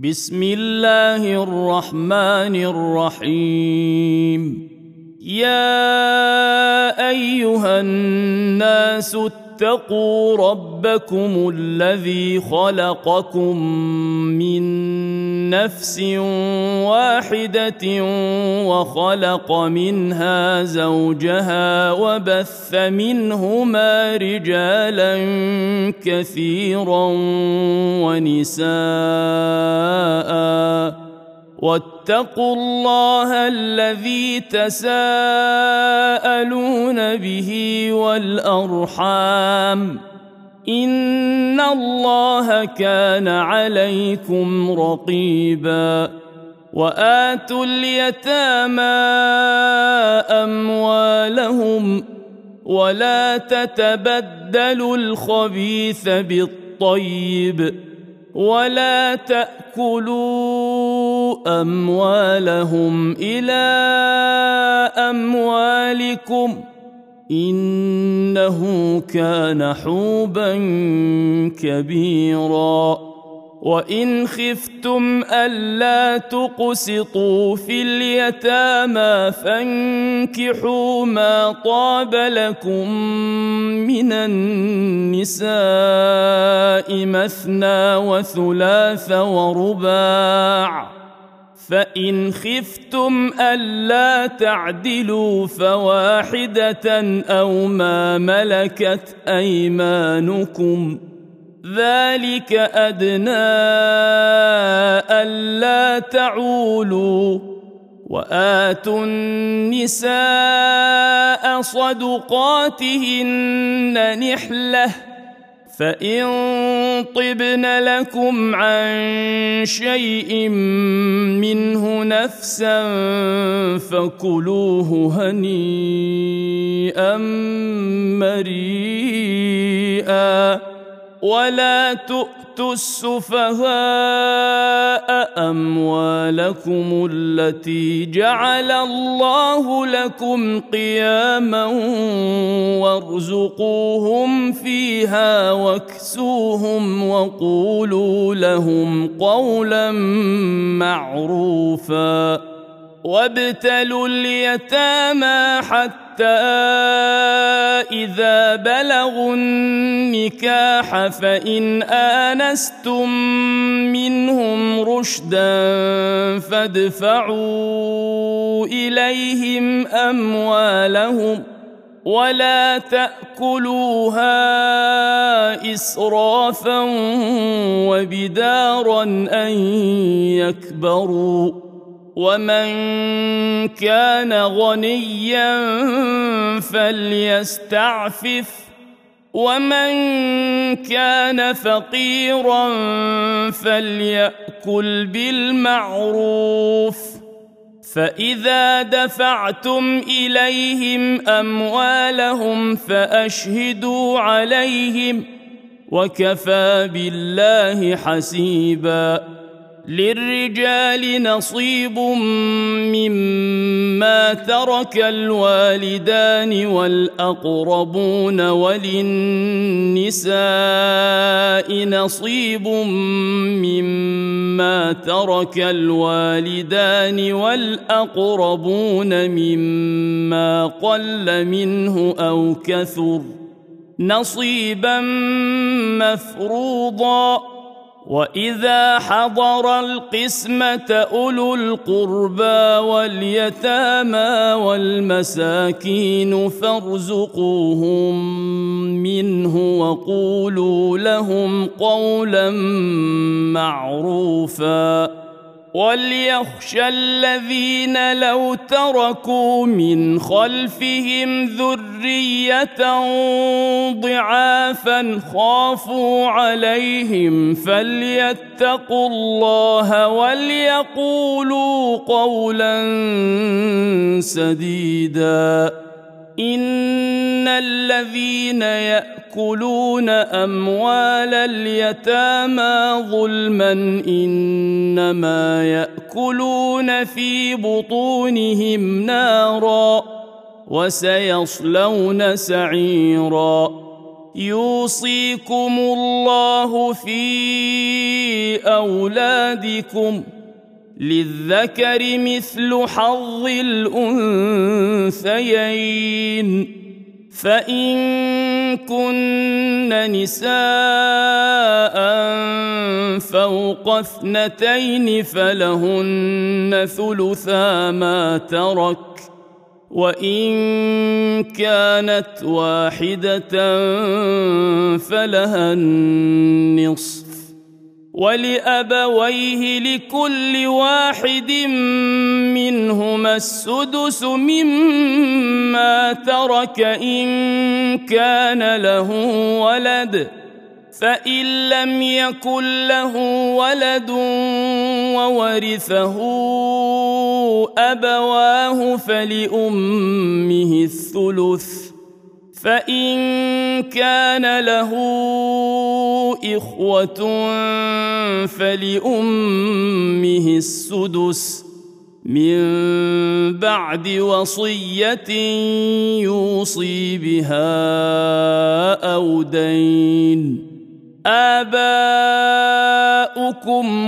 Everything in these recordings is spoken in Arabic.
بسم الله الرحمن الرحيم. يا أيها الناس اتقوا ربكم الذي خلقكم من نفس واحدة وخلق منها زوجها وبث منهما رجالا كثيرا ونساء، واتقوا الله الذي تساءلون به والأرحام، إن الله كان عليكم رقيبا. وآتوا اليتامى أموالهم ولا تتبدلوا الخبيث بالطيب، ولا تأكلوا أموالهم إلى أموالكم إنه كان حوبا كبيرا. وإن خفتم ألا تقسطوا في اليتامى فانكحوا ما طاب لكم من النساء مثنى وثلاث ورباع، فإن خفتم ألا تعدلوا فواحدة أو ما ملكت أيمانكم، ذلك أدنى ألا تعولوا. وآتوا النساء صدقاتهن نحلة، فإن طبن لكم عن شيء منه نفسا فكلوه هنيئا مريئا. ولا تؤتوا السفهاء أموالكم التي جعل الله لكم قياما وارزقوهم فيها واكسوهم وقولوا لهم قولا معروفا. وابتلوا اليتامى حتى إذا بلغوا النكاح فإن آنستم منهم رشدا فادفعوا إليهم أموالهم ولا تأكلوها إسرافا وبدارا أن يكبروا. ومن كان غنيا فليستعفف، ومن كان فقيرا فليأكل بالمعروف. فإذا دفعتم إليهم أموالهم فأشهدوا عليهم، وكفى بالله حسيبا. للرجال نصيب مما ترك الوالدان والأقربون، وللنساء نصيب مما ترك الوالدان والأقربون مما قل منه أو كثر، نصيبا مفروضا. وإذا حضر القسمة أولو القربى واليتامى والمساكين فارزقوهم منه وقولوا لهم قولا معروفا. وليخشى الذين لو تركوا من خلفهم ذرية ضعافا خافوا عليهم فليتقوا الله وليقولوا قولا سديدا. إن الذين يأكلون أموال اليتامى ظلما إنما يأكلون في بطونهم نارا وسيصلون سعيرا. يوصيكم الله في أولادكم للذكر مثل حظ الأنثيين فإن كن نساء فوق 2 فلهن ثلثا ما ترك وإن كانت واحدة فلها النصف ولأبويه لكل واحد منهما السدس مما ترك إن كان له ولد فإن لم يكن له ولد وورثه أبواه فلأمه الثلث فإن كان له إخوة فلأمه السدس من بعد وصية يوصي بها أو دين آباؤكم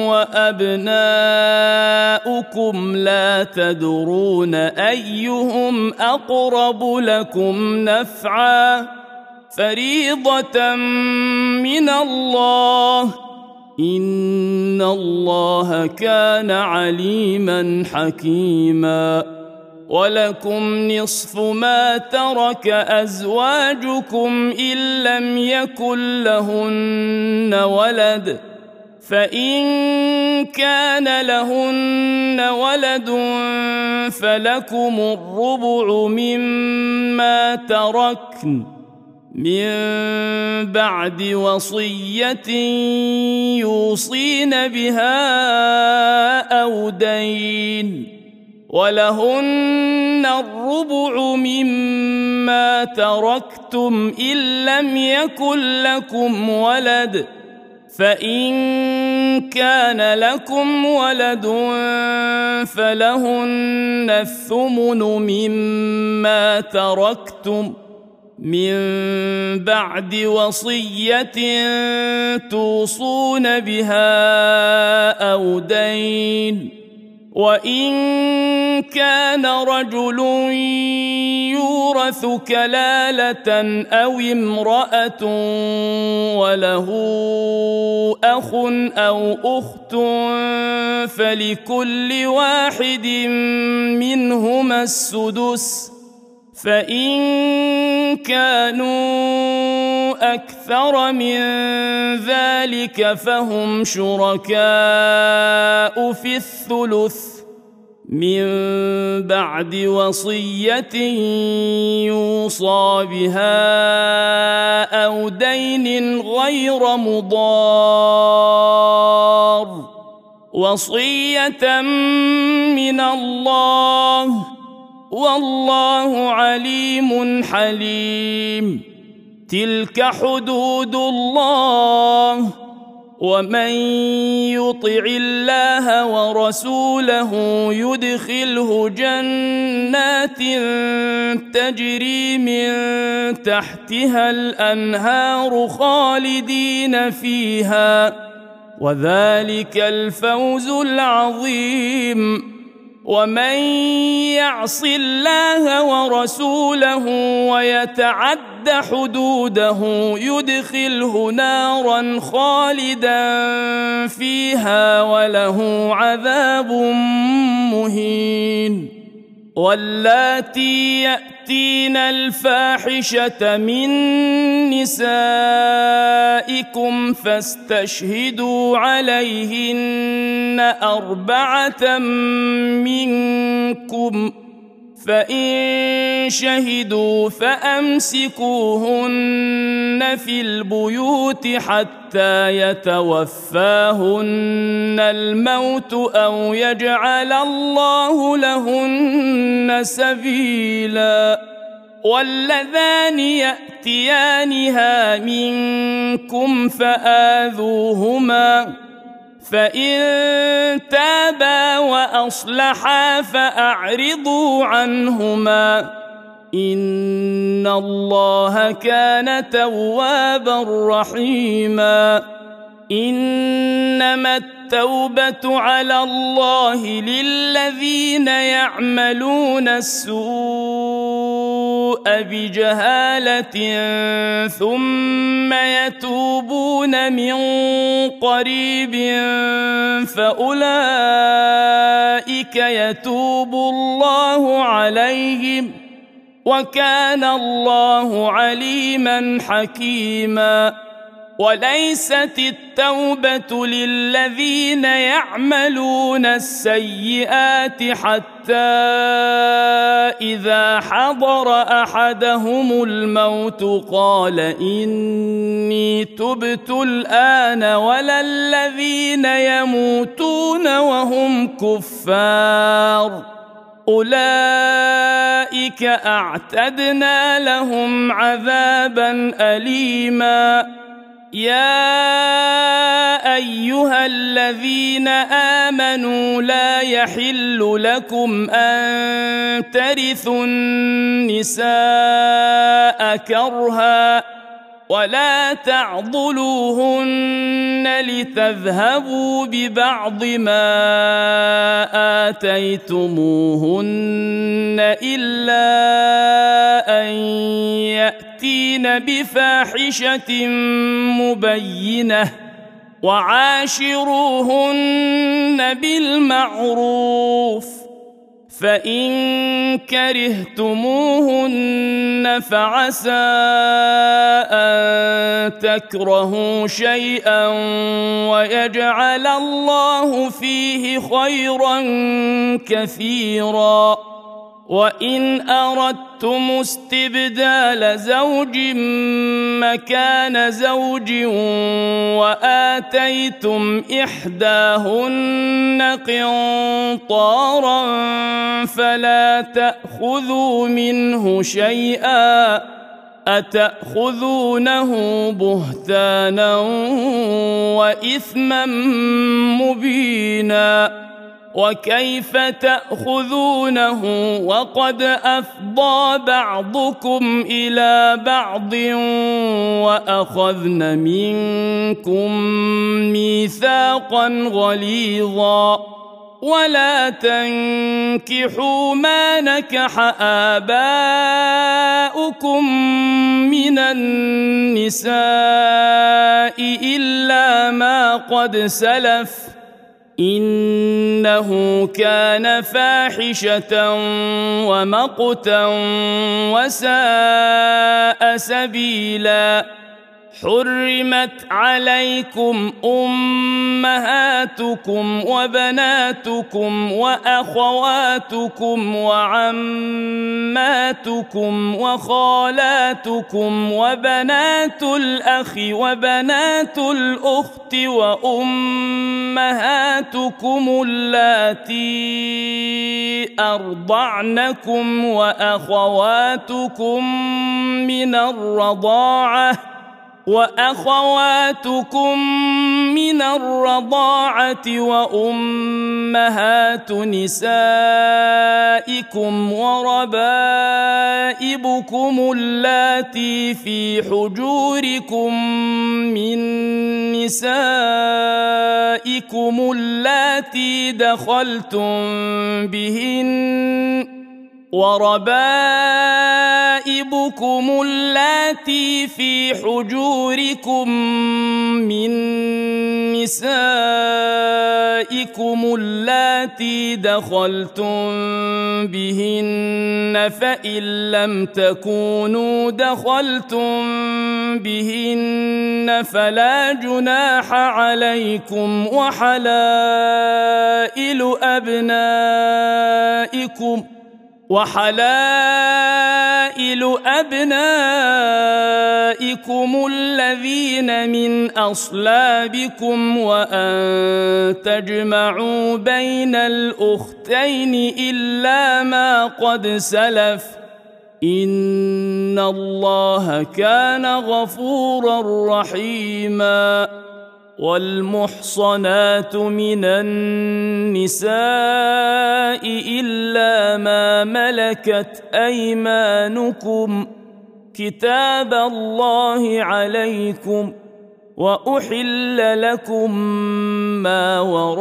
وأبناؤكم لا تدرون أيهم أقرب لكم نفعا فريضة من الله إن الله كان عليما حكيما ولكم نصف ما ترك أزواجكم إن لم يكن لهن ولد فإن كان لهن ولد فلكم الربع مما تركن من بعد وصية يوصين بها أو دين ولهن الربع مما تركتم إن لم يكن لكم ولد فإن كان لكم ولد فلهن الثمن مما تركتم من بعد وصية توصون بها أو دين وإن كان رجل يورث كلالة أو امرأة وله أخ أو أخت فلكل واحد منهما السدس فإن كانوا أكثر من ذلك فهم شركاء في الثلث من بعد وصية يوصى بها أو دين غير مضار وصية من الله والله عليم حليم تلك حدود الله ومن يطع الله ورسوله يدخله جنات تجري من تحتها الأنهار خالدين فيها وذلك الفوز العظيم ومن يعص الله ورسوله ويتعد حدوده يدخله نارا خالدا فيها وله عذاب مهين واللاتي يأتين الفاحشة من نسائكم فاستشهدوا عليهن 4 منكم فإن شهدوا فأمسكوهن في البيوت حتى يتوفاهن الموت أو يجعل الله لهن سبيلا واللذان يأتيانها منكم فآذوهما فإن تابا وأصلحا فأعرضوا عنهما إن الله كان توابا رحيما إنما التوبة على الله للذين يعملون السوء بجهالة ثم يتوبون من قريب فأولئك يتوب الله عليهم وكان الله عليما حكيما وليست التوبة للذين يعملون السيئات حتى إذا حضر أحدهم الموت قال إني تبت الآن ولا الذين يموتون وهم كفار أولئك أعتدنا لهم عذابا أليما يا أيها الذين آمنوا لا يحل لكم أن ترثوا النساء كرها ولا تعضلوهن لتذهبوا ببعض ما آتيتموهن إلا أن يأتين بفاحشة مبينة وعاشروهن بالمعروف فإن كرهتموهن فعسى أن تكرهوا شيئا ويجعل الله فيه خيرا كثيرا وإن أردتم استبدال زوج مكان زوج وآتيتم إحداهن قنطارا فلا تأخذوا منه شيئا أتأخذونه بهتانا وإثما مبينا وكيف تأخذونه وقد أفضى بعضكم إلى بعض وأخذن منكم ميثاقا غليظا ولا تنكحوا ما نكح آباؤكم من النساء إلا ما قد سلف إنه كان فاحشة ومقتا وساء سبيلا حرمت عليكم أمهاتكم وبناتكم وأخواتكم وعماتكم وخالاتكم وبنات الأخ وبنات الأخت وأمهاتكم اللاتي أرضعنكم وأخواتكم من الرضاعة وأمهات نسائكم وربائبكم اللاتي في حجوركم من نسائكم اللاتي دخلتم بهن وربائبكم اللاتي في حجوركم من نسائكم اللاتي دخلتم بهن فإن لم تكونوا دخلتم بهن فلا جناح عليكم وحلائل أبنائكم الذين من أصلابكم وأن تجمعوا بين الأختين إلا ما قد سلف إن الله كان غفورا رحيما والمحصنات من النساء إلا ما ملكت أيمانكم كتاب الله عليكم، وأحل لكم ما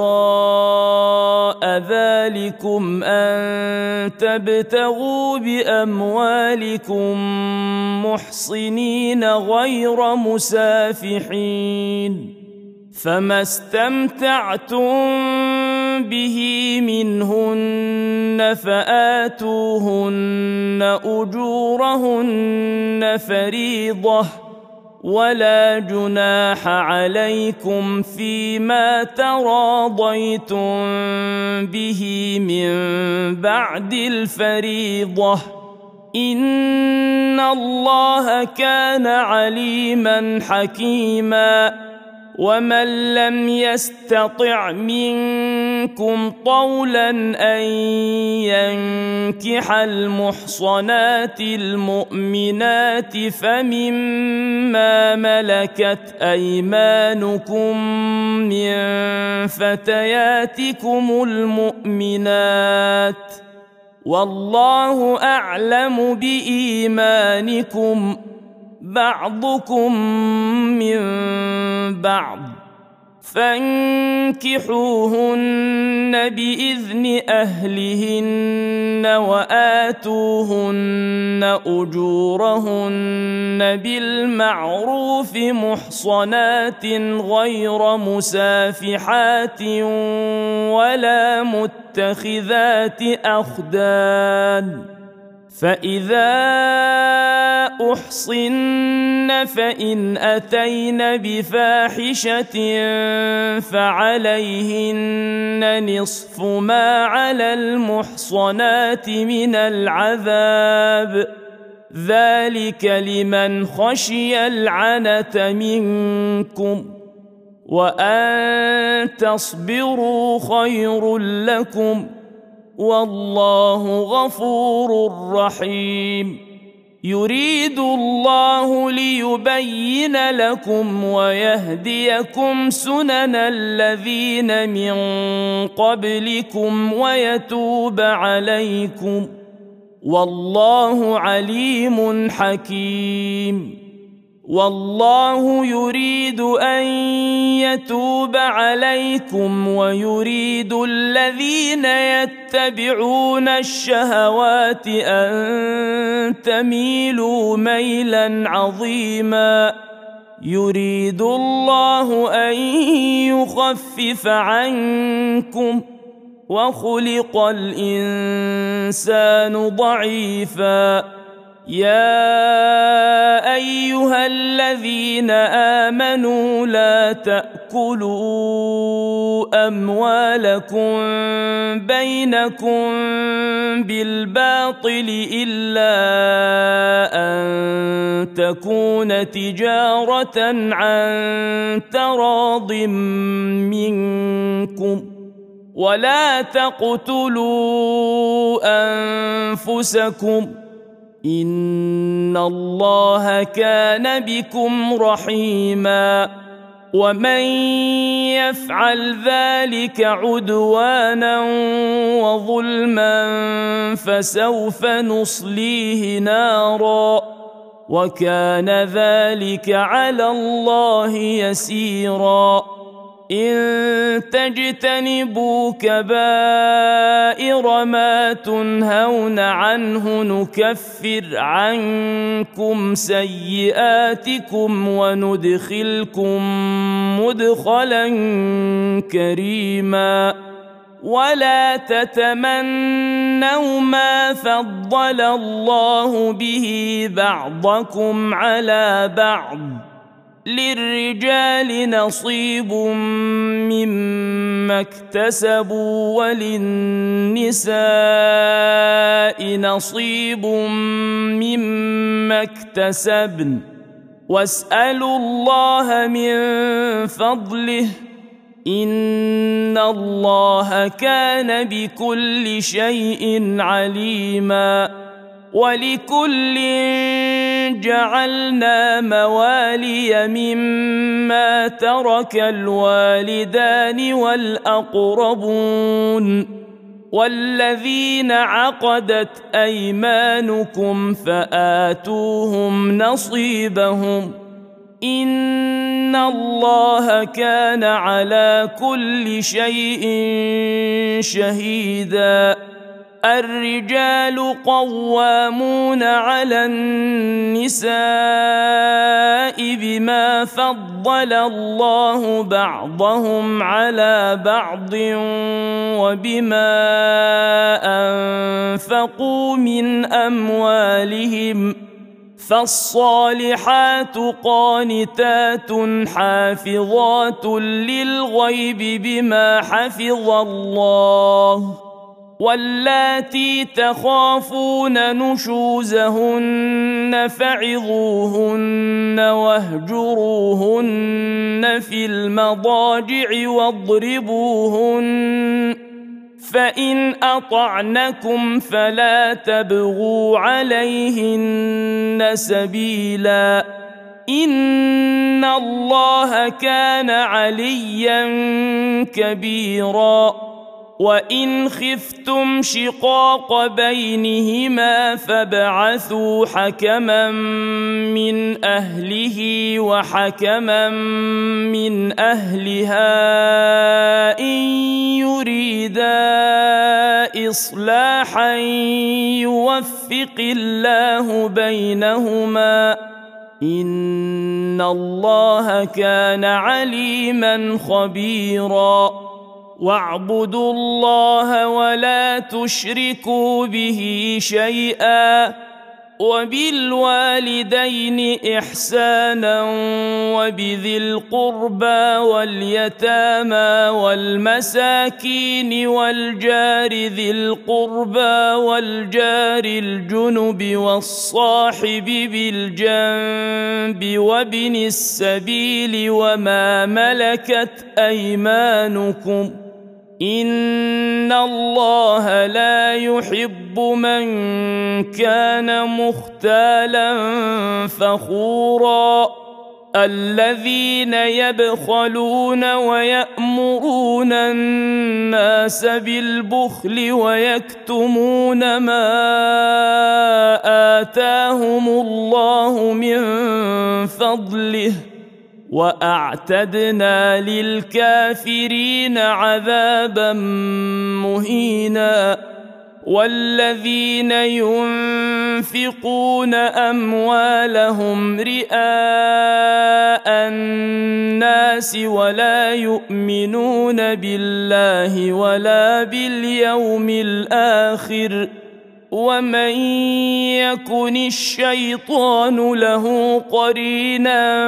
وراء ذلكم أن تبتغوا بأموالكم محصنين غير مسافحين، فما استمتعتم به منهن فآتوهن أجورهن فريضة، ولا جناح عليكم فيما تراضيتم به من بعد الفريضة، إن الله كان عليما حكيما. ومن لم يستطع منكم طولا أن ينكح المحصنات المؤمنات فمما ملكت أيمانكم من فتياتكم المؤمنات، والله أعلم بإيمانكم، بعضكم من بعض، فانكحوهن بإذن أهلهن وآتوهن أجورهن بالمعروف محصنات غير مسافحات ولا متخذات أخدان، فإذا أحصن فإن أتين بفاحشة فعليهن نصف ما على المحصنات من العذاب، ذلك لمن خشي العنة منكم، وأن تصبروا خير لكم، والله غفور رحيم. يريد الله ليبين لكم ويهديكم سنن الذين من قبلكم ويتوب عليكم، والله عليم حكيم. والله يريد أن يتوب عليكم ويريد الذين يتبعون الشهوات أن تميلوا ميلا عظيما. يريد الله أن يخفف عنكم، وخلق الإنسان ضعيفا. يا أيها الذين آمنوا لا تأكلوا أموالكم بينكم بالباطل إلا أن تكون تجارة عن تراض منكم، ولا تقتلوا أنفسكم، إن الله كان بكم رحيما. ومن يفعل ذلك عدوانا وظلما فسوف نصليه نارا، وكان ذلك على الله يسيرا. إن تجتنبوا كبائر ما تنهون عنه نكفر عنكم سيئاتكم وندخلكم مدخلا كريما. ولا تتمنوا ما فضل الله به بعضكم على بعض، للرجال نصيب مما اكتسبوا وللنساء نصيب مما اكتسبن، واسألوا الله من فضله، إن الله كان بكل شيء عليما. ولكل جعلنا موالي مما ترك الوالدان والأقربون والذين عقدت أيمانكم فآتوهم نصيبهم إن الله كان على كل شيء شهيدا. الرجال قوامون على النساء بما فضل الله بعضهم على بعض وبما أنفقوا من أموالهم فالصالحات قانتات حافظات للغيب بما حفظ الله واللاتي تخافون نشوزهن فعظوهن واهجروهن في المضاجع واضربوهن فإن أطعنكم فلا تبغوا عليهن سبيلا إن الله كان عليا كبيرا. وإن خفتم شقاق بينهما فابعثوا حكما من أهله وحكما من أهلها إن يريدا إصلاحا يوفق الله بينهما إن الله كان عليما خبيرا. واعبدوا الله ولا تشركوا به شيئا وبالوالدين إحسانا وبذي القربى واليتامى والمساكين والجار ذي القربى والجار الجنب والصاحب بالجنب وابن السبيل وما ملكت أيمانكم إن الله لا يحب من كان مختالا فخورا. الذين يبخلون ويأمرون الناس بالبخل ويكتمون ما آتاهم الله من فضله وأعتدنا للكافرين عذابا مهينا. والذين ينفقون أموالهم رئاء الناس ولا يؤمنون بالله ولا باليوم الآخر ومن يكن الشيطان له قرينا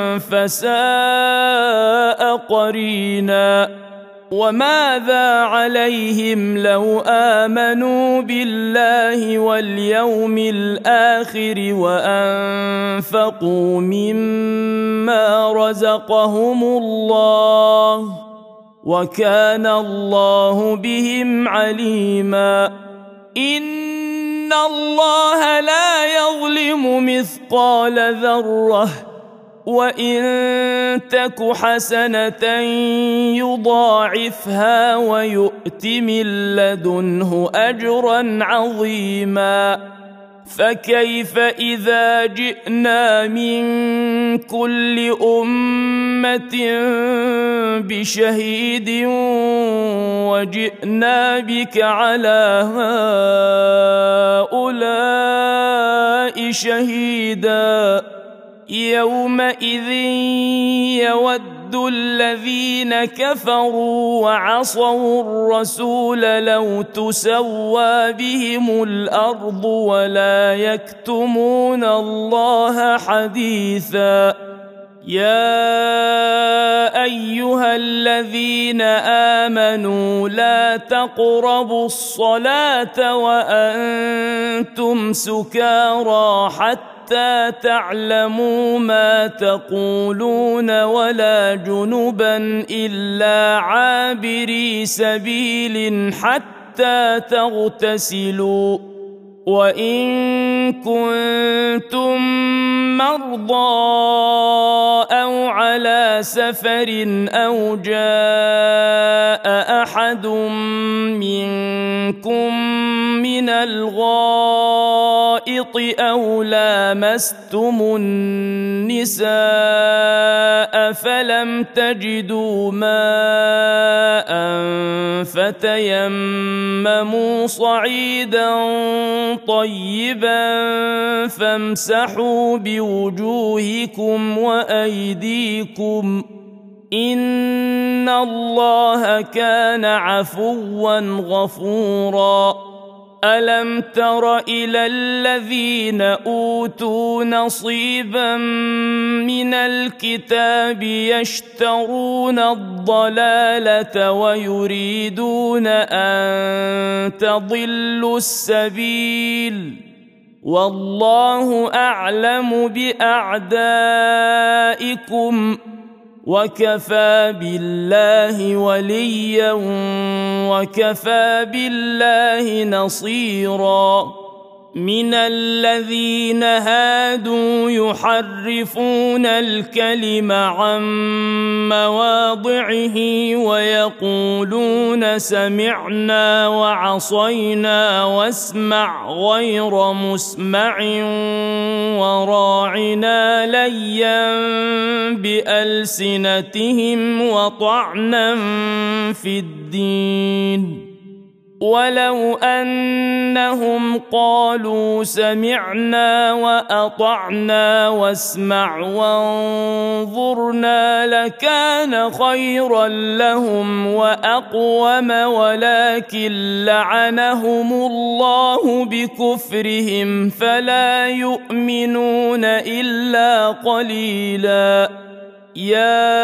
فساء قرينا. وماذا عليهم لو آمنوا بالله واليوم الآخر وأنفقوا مما رزقهم الله وكان الله بهم عليما. إن الله لا يظلم مثقال ذرة وإن تك حسنة يضاعفها ويؤت من لدنه أجرا عظيما. فكيف إذا جئنا من كل أمة بشهيد وجئنا بك على هؤلاء شهيدا. يومئذ يود الذين كفروا وعصوا الرسول لو تسوى بهم الأرض ولا يكتمون الله حديثا. يا أيها الذين آمنوا لا تقربوا الصلاة وأنتم سكارى حتى تعلموا ما تقولون ولا جنبا إلا عابري سبيل حتى تغتسلوا وإن كنتم مرضى أو على سفر أو جاء أحد منكم من الغائط أو لامستم النساء فلم تجدوا ماء فتيمموا صعيدا طيبا فامسحوا بوجوهكم وأيديكم إن الله كان عفوا غفورا. ألم تر إلى الذين أوتوا نصيبا من الكتاب يشترون الضلالة ويريدون أن تضلوا السبيل والله أعلم بأعدائكم وكفى بالله وليا وكفى بالله نصيرا. من الذين هادوا يحرفون الكلم عن مواضعه ويقولون سمعنا وعصينا واسمع غير مسمع وراعنا ليا بألسنتهم وطعنا في الدين ولو أنهم قالوا سمعنا وأطعنا واسمع وانظرنا لكان خيرا لهم وأقوم ولكن لعنهم الله بكفرهم فلا يؤمنون إلا قليلا. يا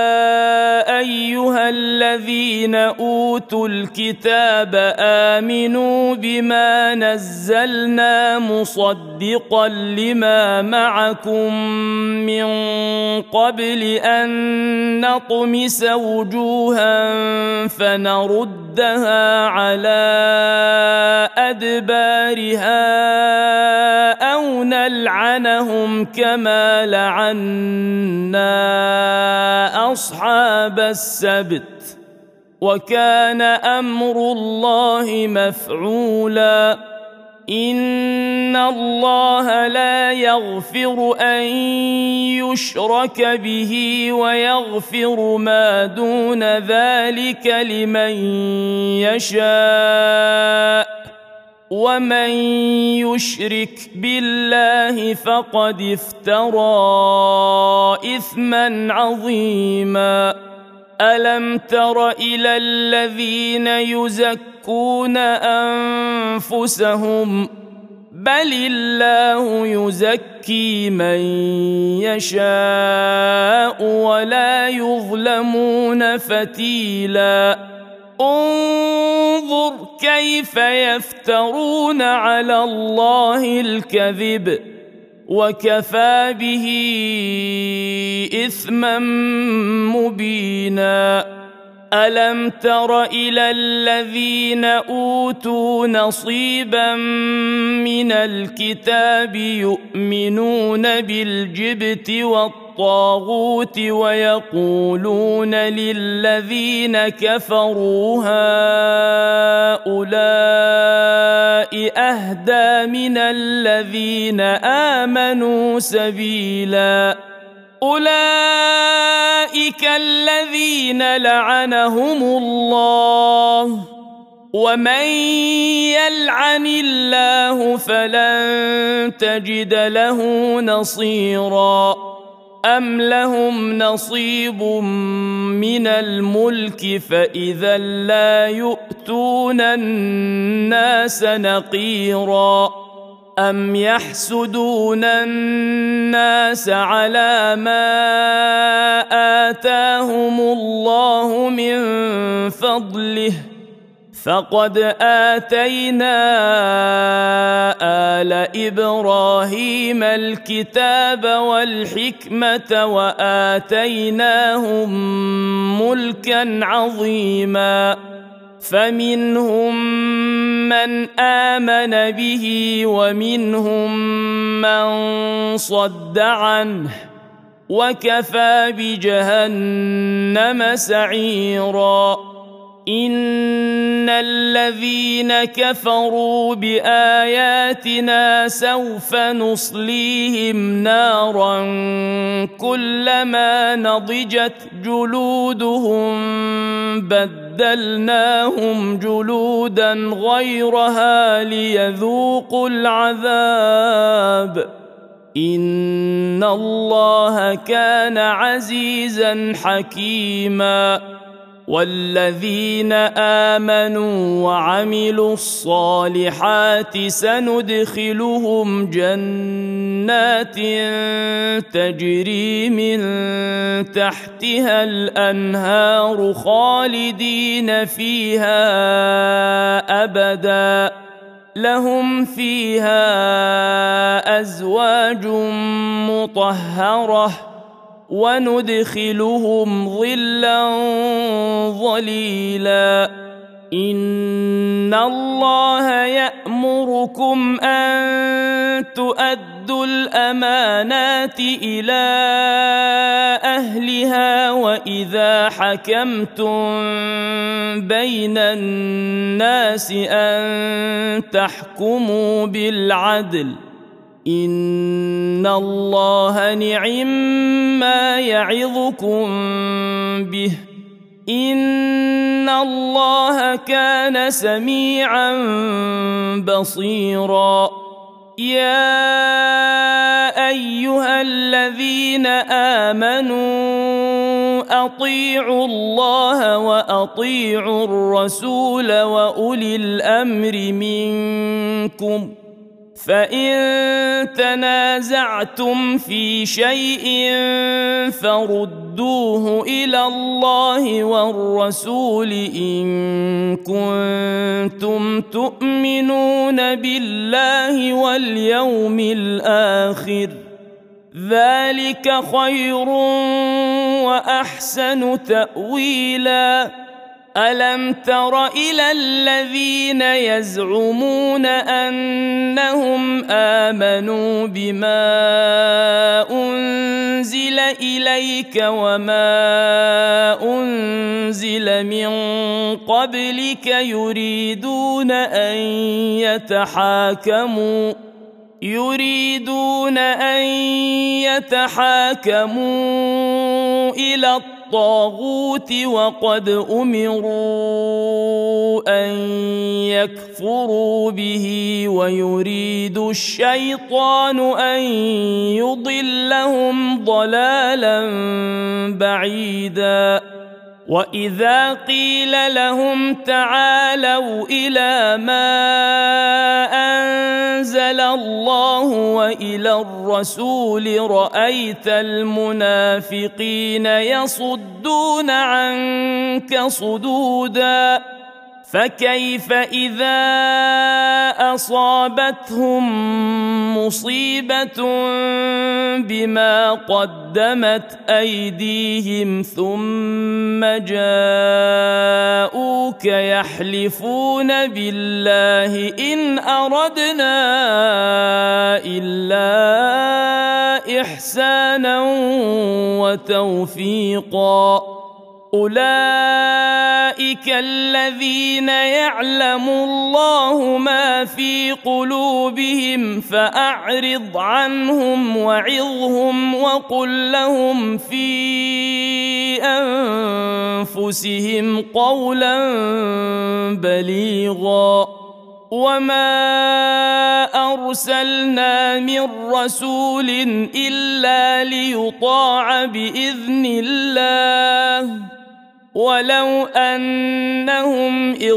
أيها الذين أوتوا الكتاب آمنوا بما نزلنا مصدقا لما معكم من قبل أن نطمس وجوها فنردها على أدبارها أو نلعنهم كما لعنا أصحاب السبت وكان أمر الله مفعولا. إن الله لا يغفر أن يشرك به ويغفر ما دون ذلك لمن يشاء ومن يشرك بالله فقد افترى إثما عظيما. ألم تر إلى الذين يزكون أنفسهم بل الله يزكي من يشاء ولا يظلمون فتيلا. انظر كيف يفترون على الله الكذب وكفى به إثما مبينا. ألم تر إلى الذين أوتوا نصيبا من الكتاب يؤمنون بالجبت والطاغوت ويقولون للذين كفروا هؤلاء أهدى من الذين آمنوا سبيلا. أولئك الذين لعنهم الله ومن يلعن الله فلن تجد له نصيرا. أم لهم نصيب من الملك فإذا لا يؤتون الناس نقيرا. أم يحسدون الناس على ما آتاهم الله من فضله فقد آتينا آل إبراهيم الكتاب والحكمة وآتيناهم ملكا عظيما. فمنهم من آمن به ومنهم من صد عنه وكفى بجهنم سعيرا إن الذين كفروا بآياتنا سوف نصليهم نارا كلما نضجت جلودهم بدلناهم جلودا غيرها ليذوقوا العذاب إن الله كان عزيزا حكيما والذين آمنوا وعملوا الصالحات سندخلهم جنات تجري من تحتها الأنهار خالدين فيها أبدا لهم فيها أزواج مطهرة وندخلهم ظلا ظليلا إن الله يأمركم أن تؤدوا الأمانات إلى أهلها وإذا حكمتم بين الناس أن تحكموا بالعدل إن الله نعما يعظكم به إن الله كان سميعا بصيرا يا أيها الذين آمنوا أطيعوا الله وأطيعوا الرسول وأولي الأمر منكم فإن تنازعتم في شيء فردوه إلى الله والرسول إن كنتم تؤمنون بالله واليوم الآخر ذلك خير وأحسن تأويلا ألم تر إلى الذين يزعمون أنهم آمنوا بما أنزل إليك وما أنزل من قبلك يريدون أن يتحاكموا إلى الطاغوت وقد أمروا أن يكفروا به ويريد الشيطان أن يضلهم ضلالا بعيدا وإذا قيل لهم تعالوا إلى ما أنزل الله وإلى الرسول رأيت المنافقين يصدون عنك صدودا فكيف إذا أصابتهم مصيبة بما قدمت أيديهم ثم جاءوك يحلفون بالله إن أردنا إلا إحسانا وتوفيقا أولئك الذين يعلم الله ما في قلوبهم فأعرض عنهم وعظهم وقل لهم في أنفسهم قولا بليغا وما أرسلنا من رسول إلا ليطاع بإذن الله ولو أنهم إذ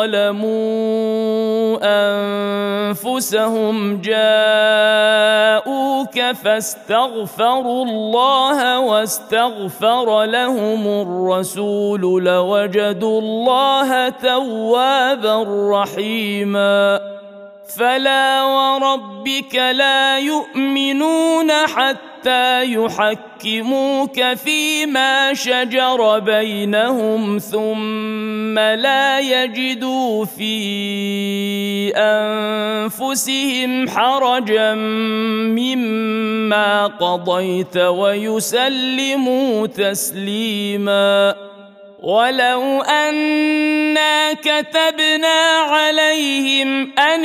ظلموا أنفسهم جاءوك فاستغفروا الله واستغفر لهم الرسول لوجدوا الله توابا رحيما فلا وربك لا يؤمنون حتى حتى يحكموك فيما شجر بينهم ثم لا يجدوا في أنفسهم حرجا مما قضيت ويسلموا تسليما. ولو أنا كتبنا عليهم أن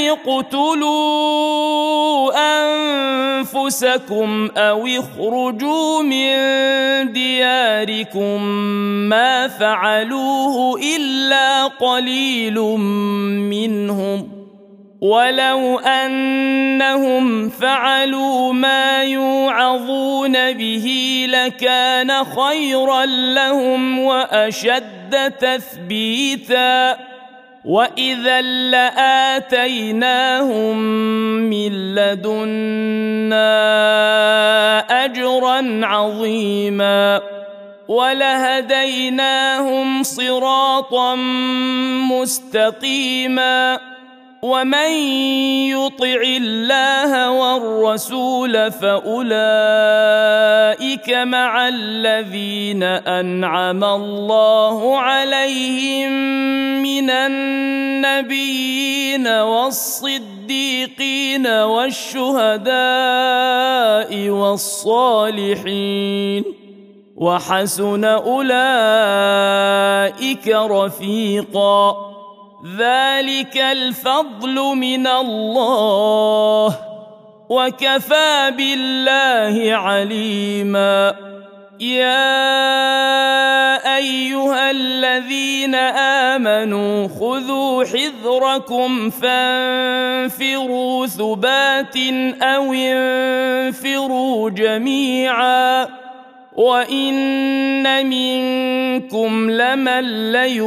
اقتلوا أنفسكم أو اخرجوا من دياركم ما فعلوه إلا قليل منهم، ولو أنهم فعلوا ما يوعظون به لكان خيرا لهم وأشد تثبيتا، وإذا لآتيناهم من لدنا أجرا عظيما ولهديناهم صراطا مستقيما. ومن يطع الله والرسول فأولئك مع الذين أنعم الله عليهم من النبيين والصديقين والشهداء والصالحين وحسن أولئك رفيقا. ذلك الفضل من الله وكفى بالله عليما. يا أيها الذين آمنوا خذوا حذركم فانفروا ثبات أو انفروا جميعا وإن منكم لمن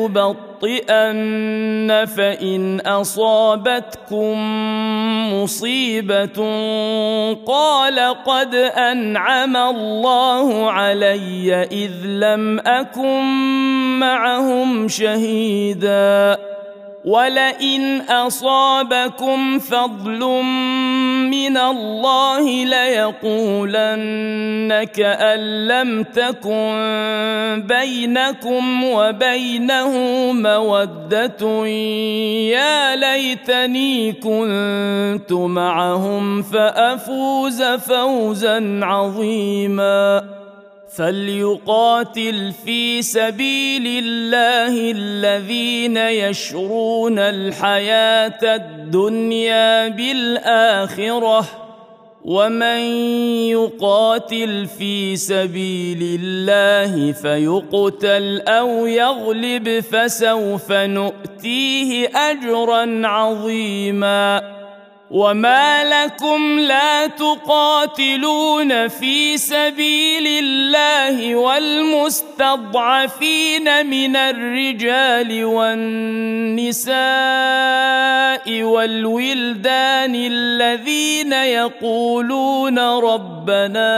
ليبطئن فإن أصابتكم مصيبة قال قد أنعم الله علي إذ لم أكن معهم شهيدا. ولئن أصابكم فضل من الله ليقولن كأن لم تكن بينكم وبينه مودة يا ليتني كنت معهم فأفوز فوزا عظيما. فليقاتل في سبيل الله الذين يشرون الحياة الدنيا بالآخرة ومن يقاتل في سبيل الله فيقتل أو يغلب فسوف نؤتيه أجرا عظيما. وما لكم لا تقاتلون في سبيل الله والمستضعفين من الرجال والنساء والولدان الذين يقولون ربنا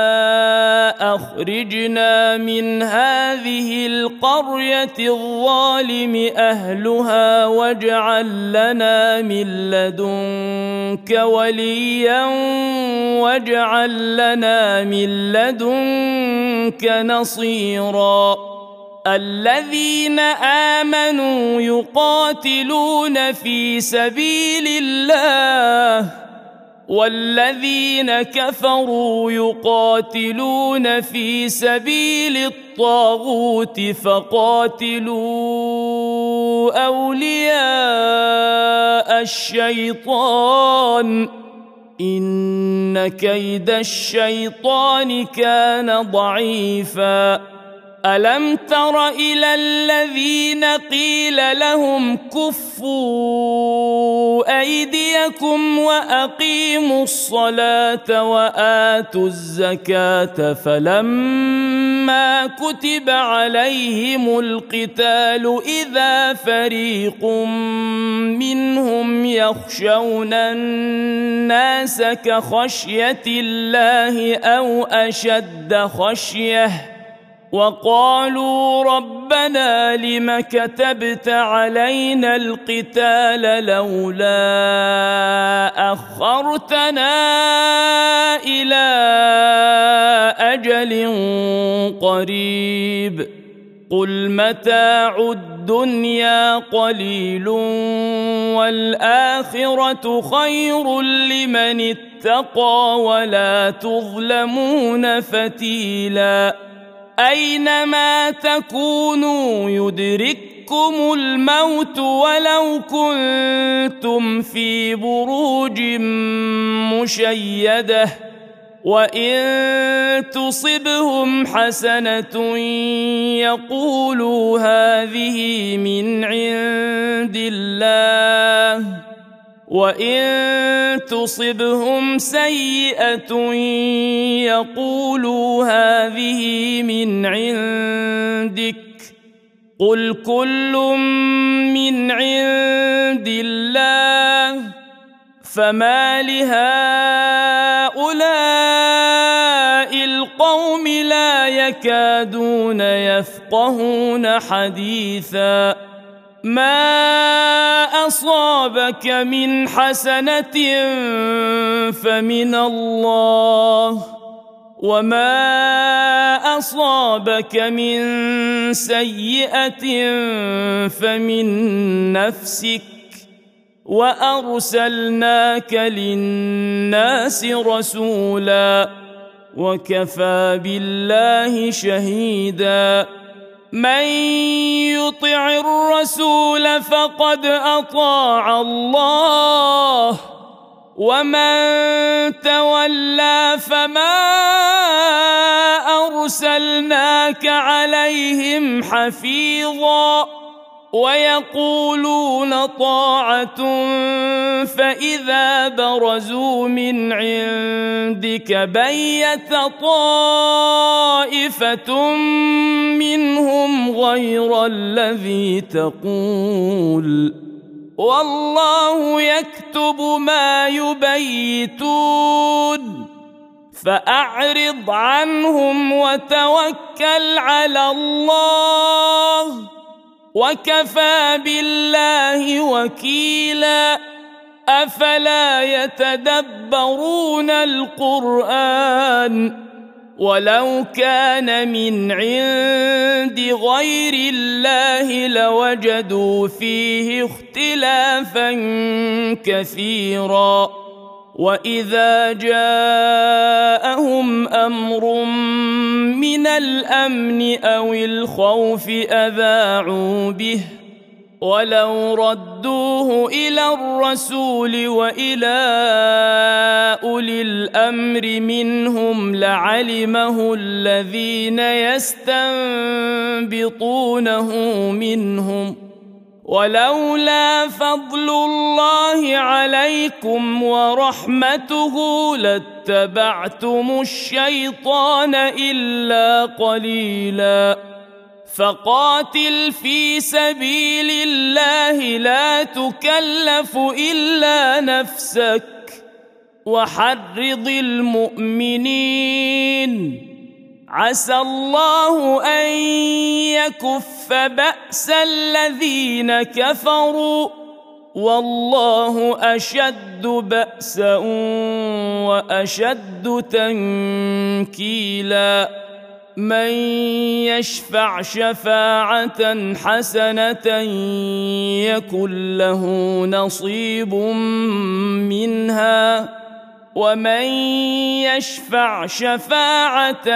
أخرجنا من هذه القرية الظالم أهلها واجعل لنا من لدنك وليا واجعل لنا من لدنك نصيرا. الذين آمنوا يقاتلون في سبيل الله والذين كفروا يقاتلون في سبيل الطاغوت فقاتلوا أولياء الشيطان إن كيد الشيطان كان ضعيفا. ألم تر إلى الذين قيل لهم كفوا أيديكم وأقيموا الصلاة وآتوا الزكاة فلما كتب عليهم القتال إذا فريق منهم يخشون الناس كخشية الله أو أشد خشية وقالوا ربنا لم كتبت علينا القتال لولا أخرتنا إلى أجل قريب قل متاع الدنيا قليل والآخرة خير لمن اتقى ولا تظلمون فتيلا أينما تكونوا يدرككم الموت ولو كنتم في بروج مشيدة وإن تصبهم حسنة يقولوا هذه من عند الله وإن تصبهم سيئة يقولوا هذه من عندك قل كل من عند الله فما لهؤلاء القوم لا يكادون يفقهون حديثا ما أصابك من حسنة فمن الله وما أصابك من سيئة فمن نفسك وأرسلناك للناس رسولا وكفى بالله شهيدا من يطع الرسول فقد أطاع الله ومن تولى فما أرسلناك عليهم حفيظا ويقولون طاعة فإذا برزوا من عندك بيت طائفة منهم غير الذي تقول والله يكتب ما يبيتون فأعرض عنهم وتوكل على الله وكفى بالله وكيلا أفلا يتدبرون القرآن ولو كان من عند غير الله لوجدوا فيه اختلافا كثيرا وإذا جاءهم أمر من الأمن أو الخوف أذاعوا به ولو ردوه إلى الرسول وإلى أولي الأمر منهم لعلمه الذين يستنبطونه منهم ولولا فضل الله عليكم ورحمته لاتبعتم الشيطان إلا قليلا فقاتل في سبيل الله لا تكلف إلا نفسك وحرض المؤمنين عسى الله أن يكف بأس الذين كفروا والله أشد بأسا وأشد تنكيلا من يشفع شفاعة حسنة يكن له نصيب منها ومن يشفع شفاعة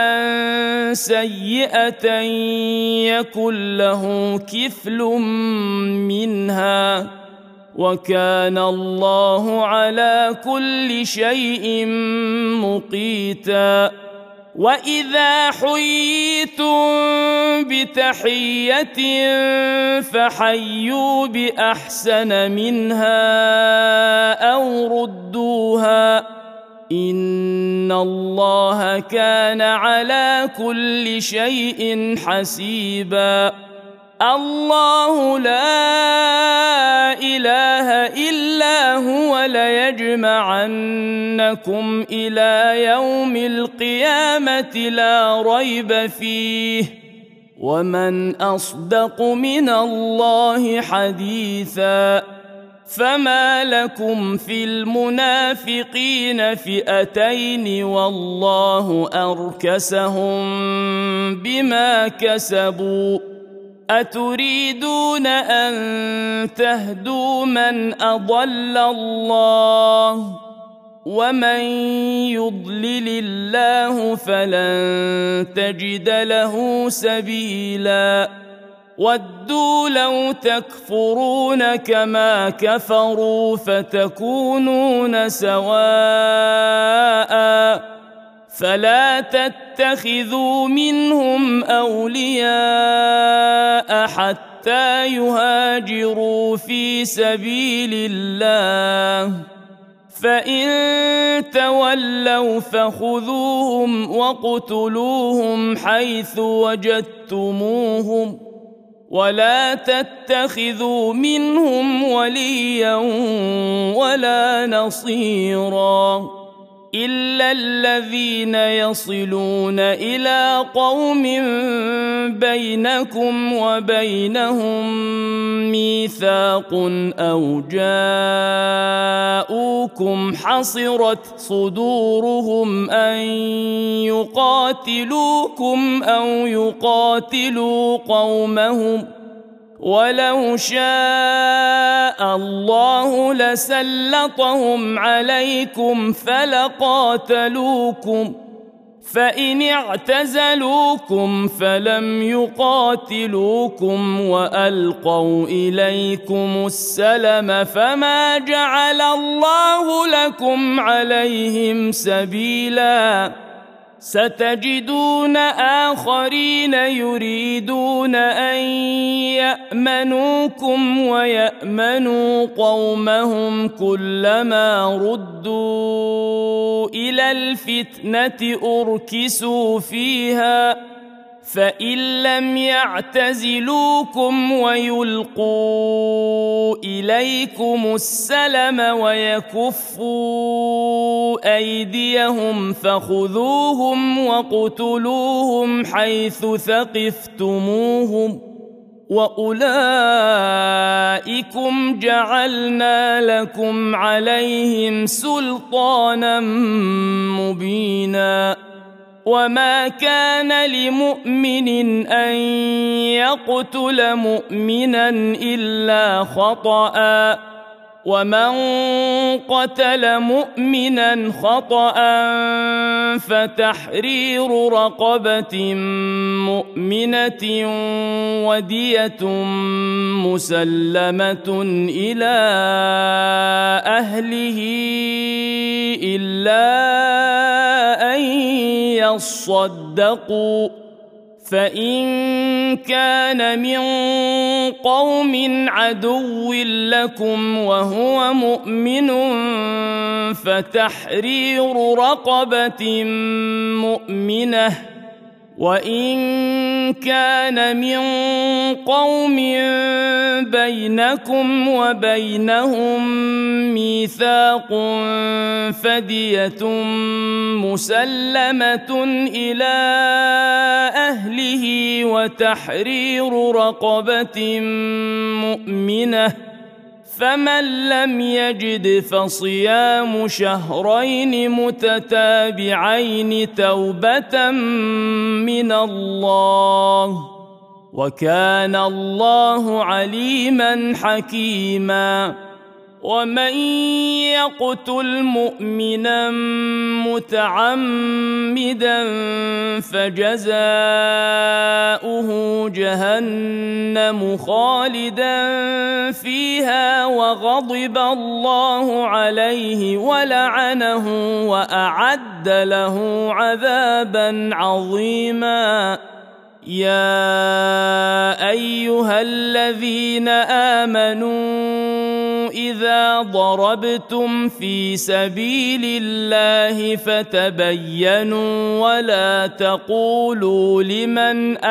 سيئة يكن له كفل منها وكان الله على كل شيء مقيتا وإذا حييتم بتحية فحيوا بأحسن منها أو ردوها إن الله كان على كل شيء حسيبا الله لا إله إلا هو ليجمعنكم إلى يوم القيامة لا ريب فيه ومن أصدق من الله حديثا فما لكم في المنافقين فئتين والله أركسهم بما كسبوا أتريدون أن تهدوا من أضل الله ومن يضلل الله فلن تجد له سبيلا ودوا لو تكفرون كما كفروا فتكونون سواء فلا تتخذوا منهم أولياء حتى يهاجروا في سبيل الله فإن تولوا فخذوهم واقتلوهم حيث وجدتموهم ولا تتخذوا منهم وليا ولا نصيرا إلا الذين يصلون إلى قوم بينكم وبينهم ميثاق أو جاءوكم حصرت صدورهم أن يقاتلوكم أو يقاتلوا قومهم ولو شاء الله لسلطهم عليكم فلقاتلوكم فإن اعتزلوكم فلم يقاتلوكم وألقوا إليكم السلم فما جعل الله لكم عليهم سبيلا ستجدون آخرين يريدون أن يأمنوكم ويأمنوا قومهم كلما ردوا إلى الفتنة أركسوا فيها فإن لم يعتزلوكم ويلقوا إليكم السلم ويكفوا أيديهم فخذوهم واقتلوهم حيث ثقفتموهم وأولئكم جعلنا لكم عليهم سلطانا مبينا وما كان لمؤمن أن يقتل مؤمنا إلا خطأ ومن قتل مؤمنا خطأ فتحرير رقبة مؤمنة ودية مسلمة إلى أهله إلا أن يصدقوا فإن كان من قوم عدو لكم وهو مؤمن فتحرير رقبة مؤمنة وإن كان من قوم بينكم وبينهم ميثاق فدية مسلمة إلى أهله وتحرير رقبة مؤمنة فمن لم يجد فصيام شهرين متتابعين توبة من الله وكان الله عليما حكيما ومن يقتل مؤمنا متعمدا فجزاؤه جهنم خالدا فيها وغضب الله عليه ولعنه وأعد له عذابا عظيما يا أيها الذين آمنوا إذا ضربتم في سبيل الله فتبينوا ولا تقولوا لمن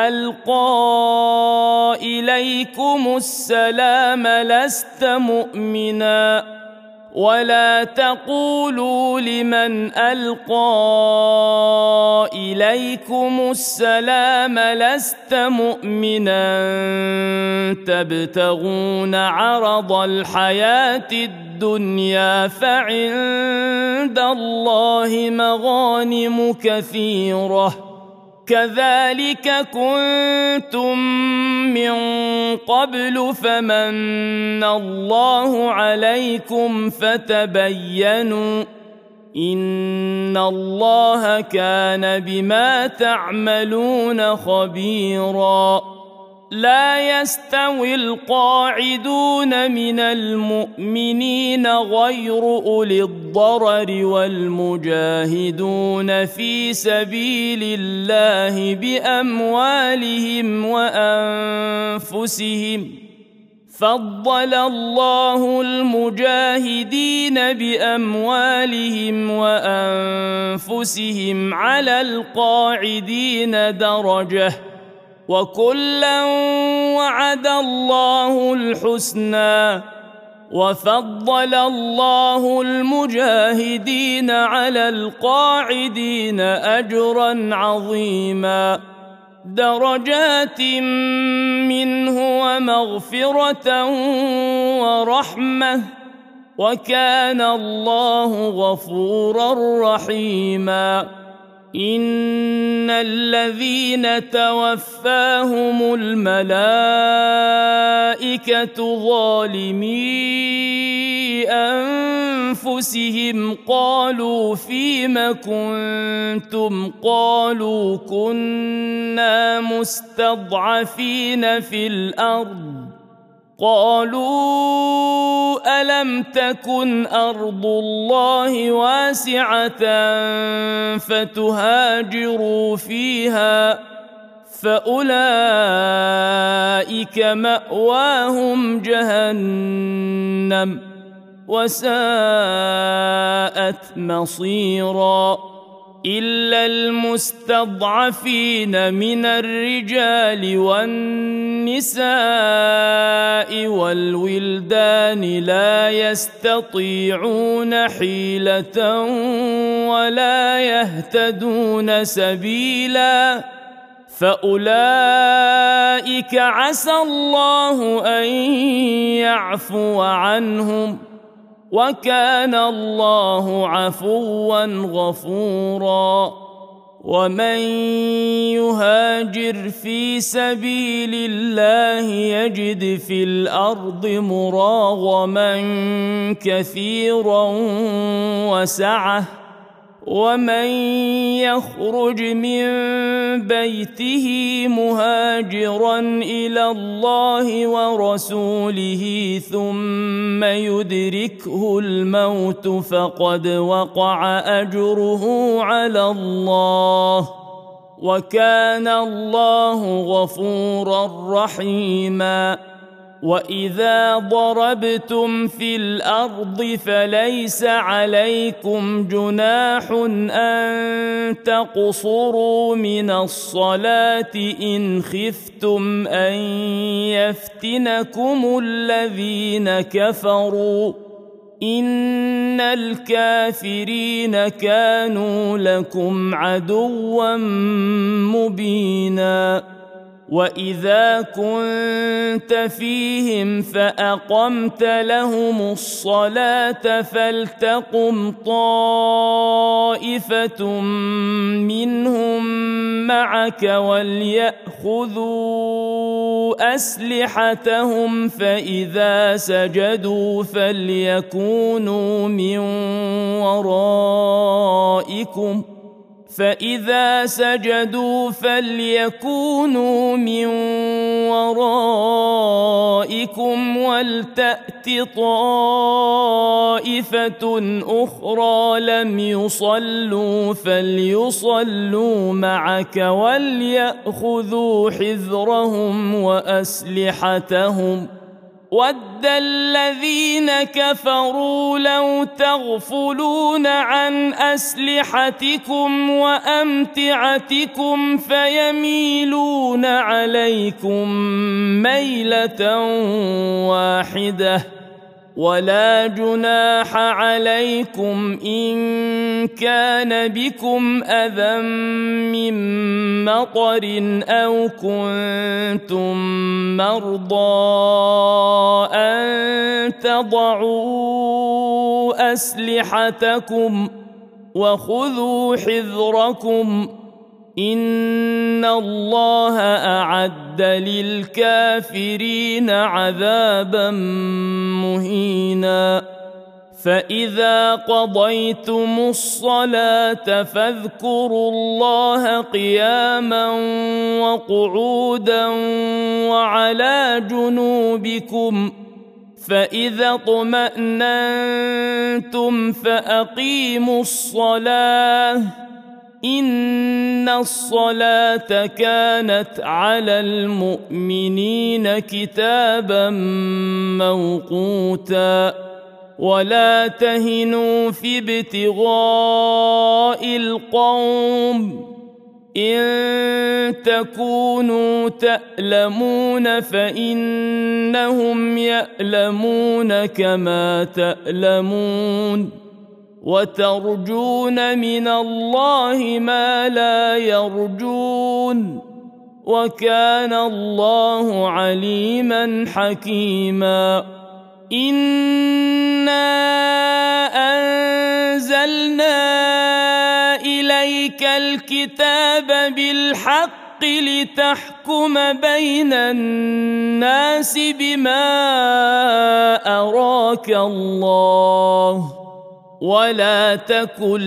ألقى إليكم السلام لست مؤمنا ولا تقولوا لمن ألقى إليكم السلام لست مؤمنا تبتغون عرض الحياة الدنيا فعند الله مغانم كثيرة كذلك كنتم من قبل فمن الله عليكم فتبينوا إن الله كان بما تعملون خبيرا لا يستوي القاعدون من المؤمنين غير أولي الضرر والمجاهدون في سبيل الله بأموالهم وأنفسهم فضل الله المجاهدين بأموالهم وأنفسهم على القاعدين درجة وكلا وعد الله الحسنى وفضل الله المجاهدين على القاعدين أجرا عظيما درجات منه ومغفرة ورحمة وكان الله غفورا رحيما إن الذين توفاهم الملائكة ظالمي أنفسهم قالوا فيم كنتم قالوا كنا مستضعفين في الأرض قالوا ألم تكن أرض الله واسعة فتهاجروا فيها فأولئك مأواهم جهنم وساءت مصيرا إلا المستضعفين من الرجال والنساء والولدان لا يستطيعون حيلة ولا يهتدون سبيلا فأولئك عسى الله أن يعفو عنهم وكان الله عفوا غفورا ومن يهاجر في سبيل الله يجد في الأرض مراغما كثيرا وسعة ومن يخرج من بيته مهاجرا إلى الله ورسوله ثم يدركه الموت فقد وقع أجره على الله وكان الله غفورا رحيما وإذا ضربتم في الأرض فليس عليكم جناح أن تقصروا من الصلاة إن خفتم أن يفتنكم الذين كفروا إن الكافرين كانوا لكم عدوا مبينا وإذا كنت فيهم فأقمت لهم الصلاة فلتقم طائفة منهم معك وليأخذوا أسلحتهم فإذا سجدوا فليكونوا من ورائكم ولتأت طائفة أخرى لم يصلوا فليصلوا معك وليأخذوا حذرهم وأسلحتهم ود الذين كفروا لو تغفلون عن أسلحتكم وأمتعتكم فيميلون عليكم ميلة واحدة ولا جناح عليكم إن كان بكم أذى من مطر أو كنتم مرضى أن تضعوا أسلحتكم وخذوا حذركم إن الله أعد للكافرين عذابا مهينا فإذا قضيتم الصلاة فاذكروا الله قياما وقعودا وعلى جنوبكم فإذا اطمأننتم فأقيموا الصلاة إن الصلاة كانت على المؤمنين كتابا موقوتا ولا تهنوا في ابتغاء القوم إن تكونوا تألمون فإنهم يألمون كما تألمون وترجون من الله ما لا يرجون وكان الله عليما حكيما إنا أنزلنا إليك الكتاب بالحق لتحكم بين الناس بما أراك الله ولا تكن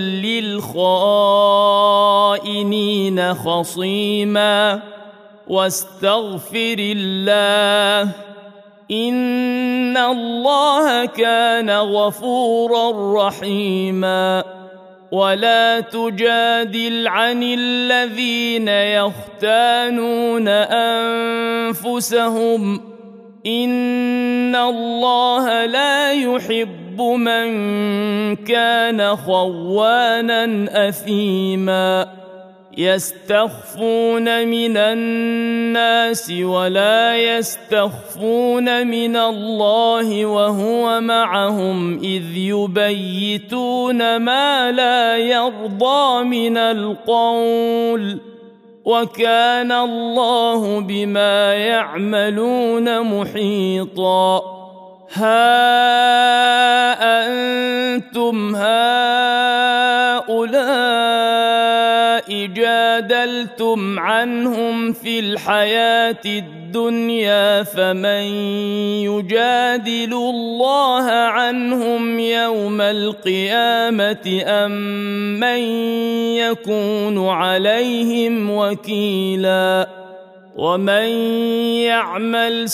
للخائنين خصيما واستغفر الله إن الله كان غفورا رحيما ولا تجادل عن الذين يختانون أنفسهم إن الله لا يحب من كان خوانا أثيما يستخفون من الناس ولا يستخفون من الله وهو معهم إذ يبيتون ما لا يرضى من القول وكان الله بما يعملون محيطا ها أنتم هؤلاء جادلتم عنهم في الحياة الدنيا فمن يجادل الله عنهم يوم القيامة أم من يكون عليهم وكيلا ومن يعمل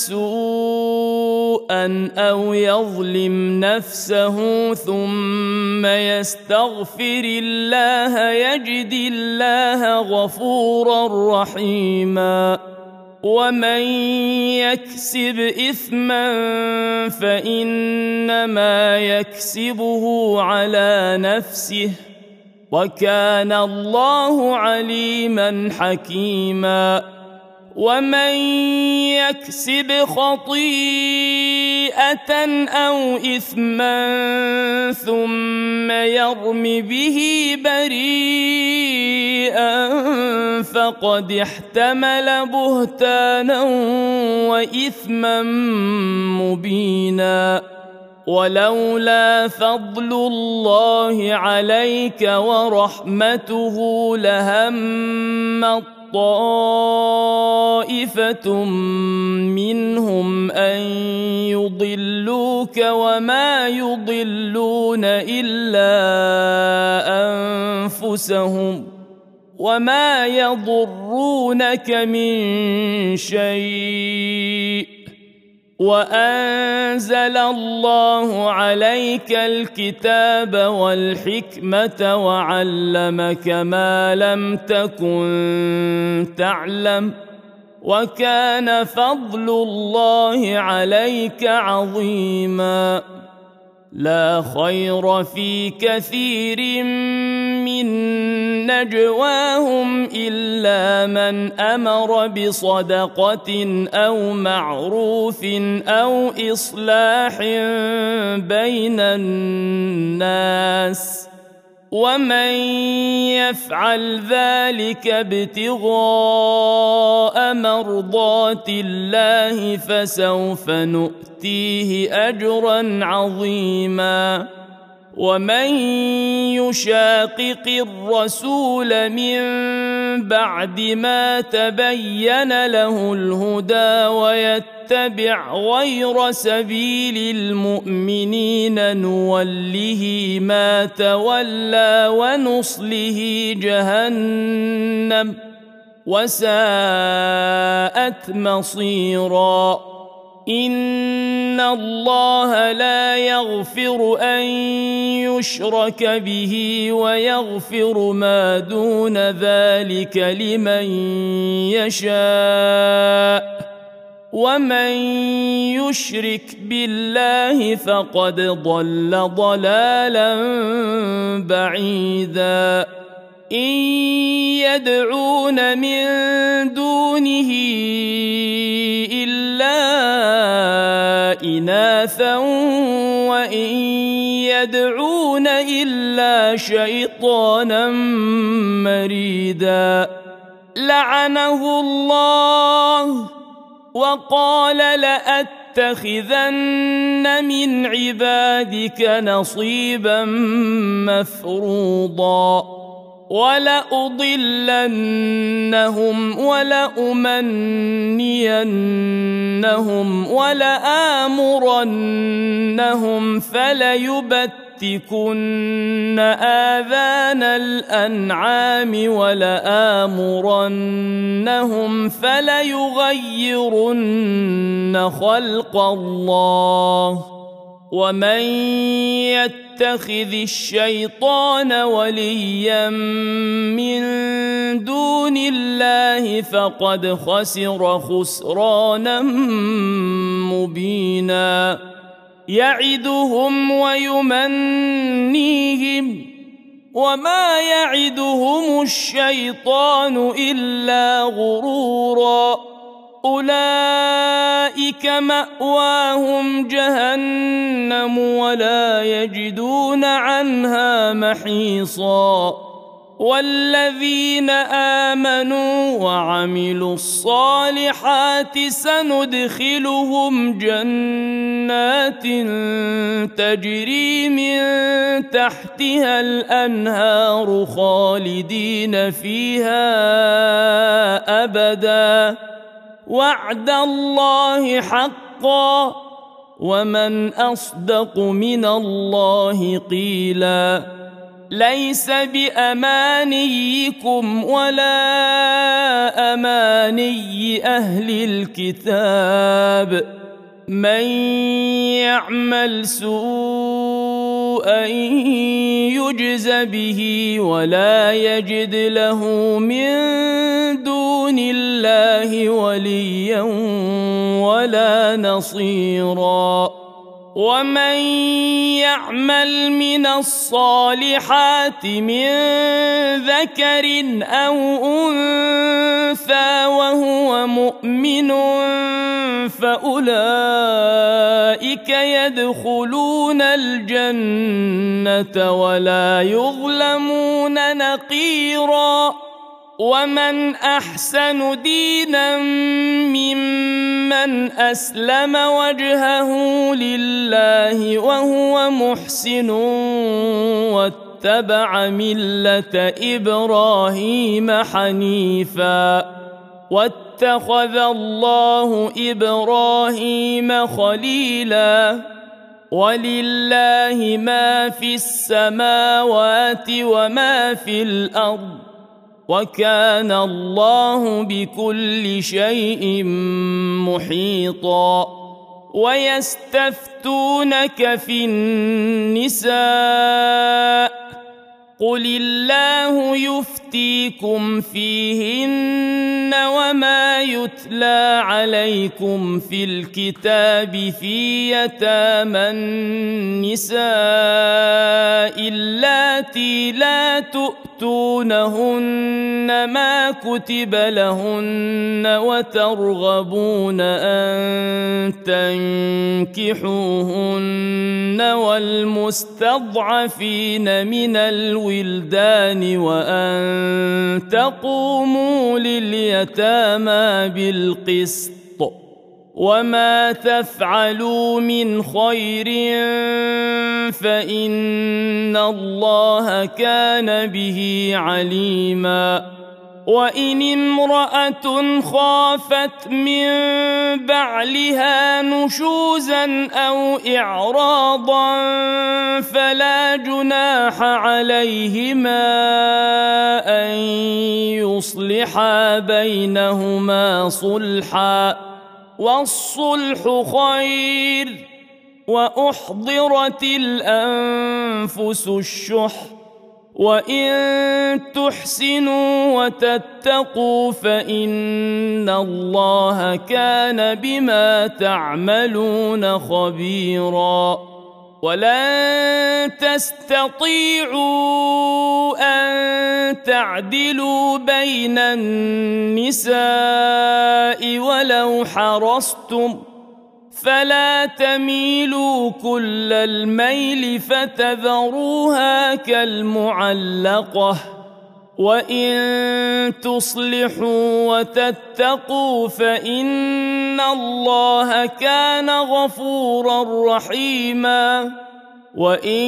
سوءا أو يظلم نفسه ثم يستغفر الله يجد الله غفورا رحيما ومن يكسب إثما فإنما يكسبه على نفسه وكان الله عليما حكيما ومن يكسب خطيئة أو إثما ثم يرم به بريئا فقد احتمل بهتانا وإثما مبينا ولولا فضل الله عليك ورحمته لهم طائفة منهم أن يضلوك وما يضلون إلا أنفسهم وما يضرونك من شيء وأنزل الله عليك الكتاب والحكمة وعلمك ما لم تكن تعلم وكان فضل الله عليك عظيما لا خير في كثير من نجواهم إلا من أمر بصدقة أو معروف أو إصلاح بين الناس ومن يفعل ذلك ابتغاء مرضات الله فسوف نؤتيه أجرا عظيما ومن يشاقق الرسول من بعد ما تبين له الهدى ويتبع غير سبيل المؤمنين نوله ما تولى ونصله جهنم وساءت مصيرا إن الله لا يغفر أن يشرك به ويغفر ما دون ذلك لمن يشاء ومن يشرك بالله فقد ضل ضلالا بعيدا إن يدعون من دونه إلا إناثا وإن يدعون إلا شيطانا مريدا لعنه الله وقال لأتخذن من عبادك نصيبا مفروضا ولأضلنهم ولأمنينهم ولآمرنهم فليبتكن آذان الأنعام ولآمرنهم فليغيرن خلق الله ومن يتخذ الشيطان وليا من دون الله فقد خسر خسرانا مبينا يعدهم ويمنيهم وما يعدهم الشيطان إلا غرورا أولئك مأواهم جهنم ولا يجدون عنها محيصا والذين آمنوا وعملوا الصالحات سندخلهم جنات تجري من تحتها الأنهار خالدين فيها أبدا وعد الله حقا ومن أصدق من الله قيلا ليس بأمانيكم ولا أماني أهل الكتاب من يعمل سوءا يجز به ولا يجد له من دون الله وليا ولا نصيرا ومن يعمل من الصالحات من ذكر أو أنثى وهو مؤمن فأولئك يدخلون الجنة ولا يظلمون نقيرا ومن أحسن دينا ممن أسلم وجهه لله وهو محسن واتبع ملة إبراهيم حنيفا واتخذ الله إبراهيم خليلا ولله ما في السماوات وما في الأرض وكان الله بكل شيء محيطا ويستفتونك في النساء قل الله يفتيكم فيهن وما يتلى عليكم في الكتاب في يتامى النساء اللاتي لا تؤتونهن ما كتب لهن وترغبون أن تنكحوهن والمستضعفين من الولدان وأن تقوموا لليتامى بالقسط وما تفعلوا من خير فإن الله كان به عليما وإن امرأة خافت من بعلها نشوزا أو إعراضا فلا جناح عليهما أن يصلحا بينهما صلحا والصلح خير وأحضرت الأنفس الشح وإن تحسنوا وتتقوا فإن الله كان بما تعملون خبيرا ولن تستطيعوا أن تعدلوا بين النساء ولو حرصتم فلا تميلوا كل الميل فتذروها كالمعلقة وإن تصلحوا وتتقوا فإن الله كان غفورا رحيما وإن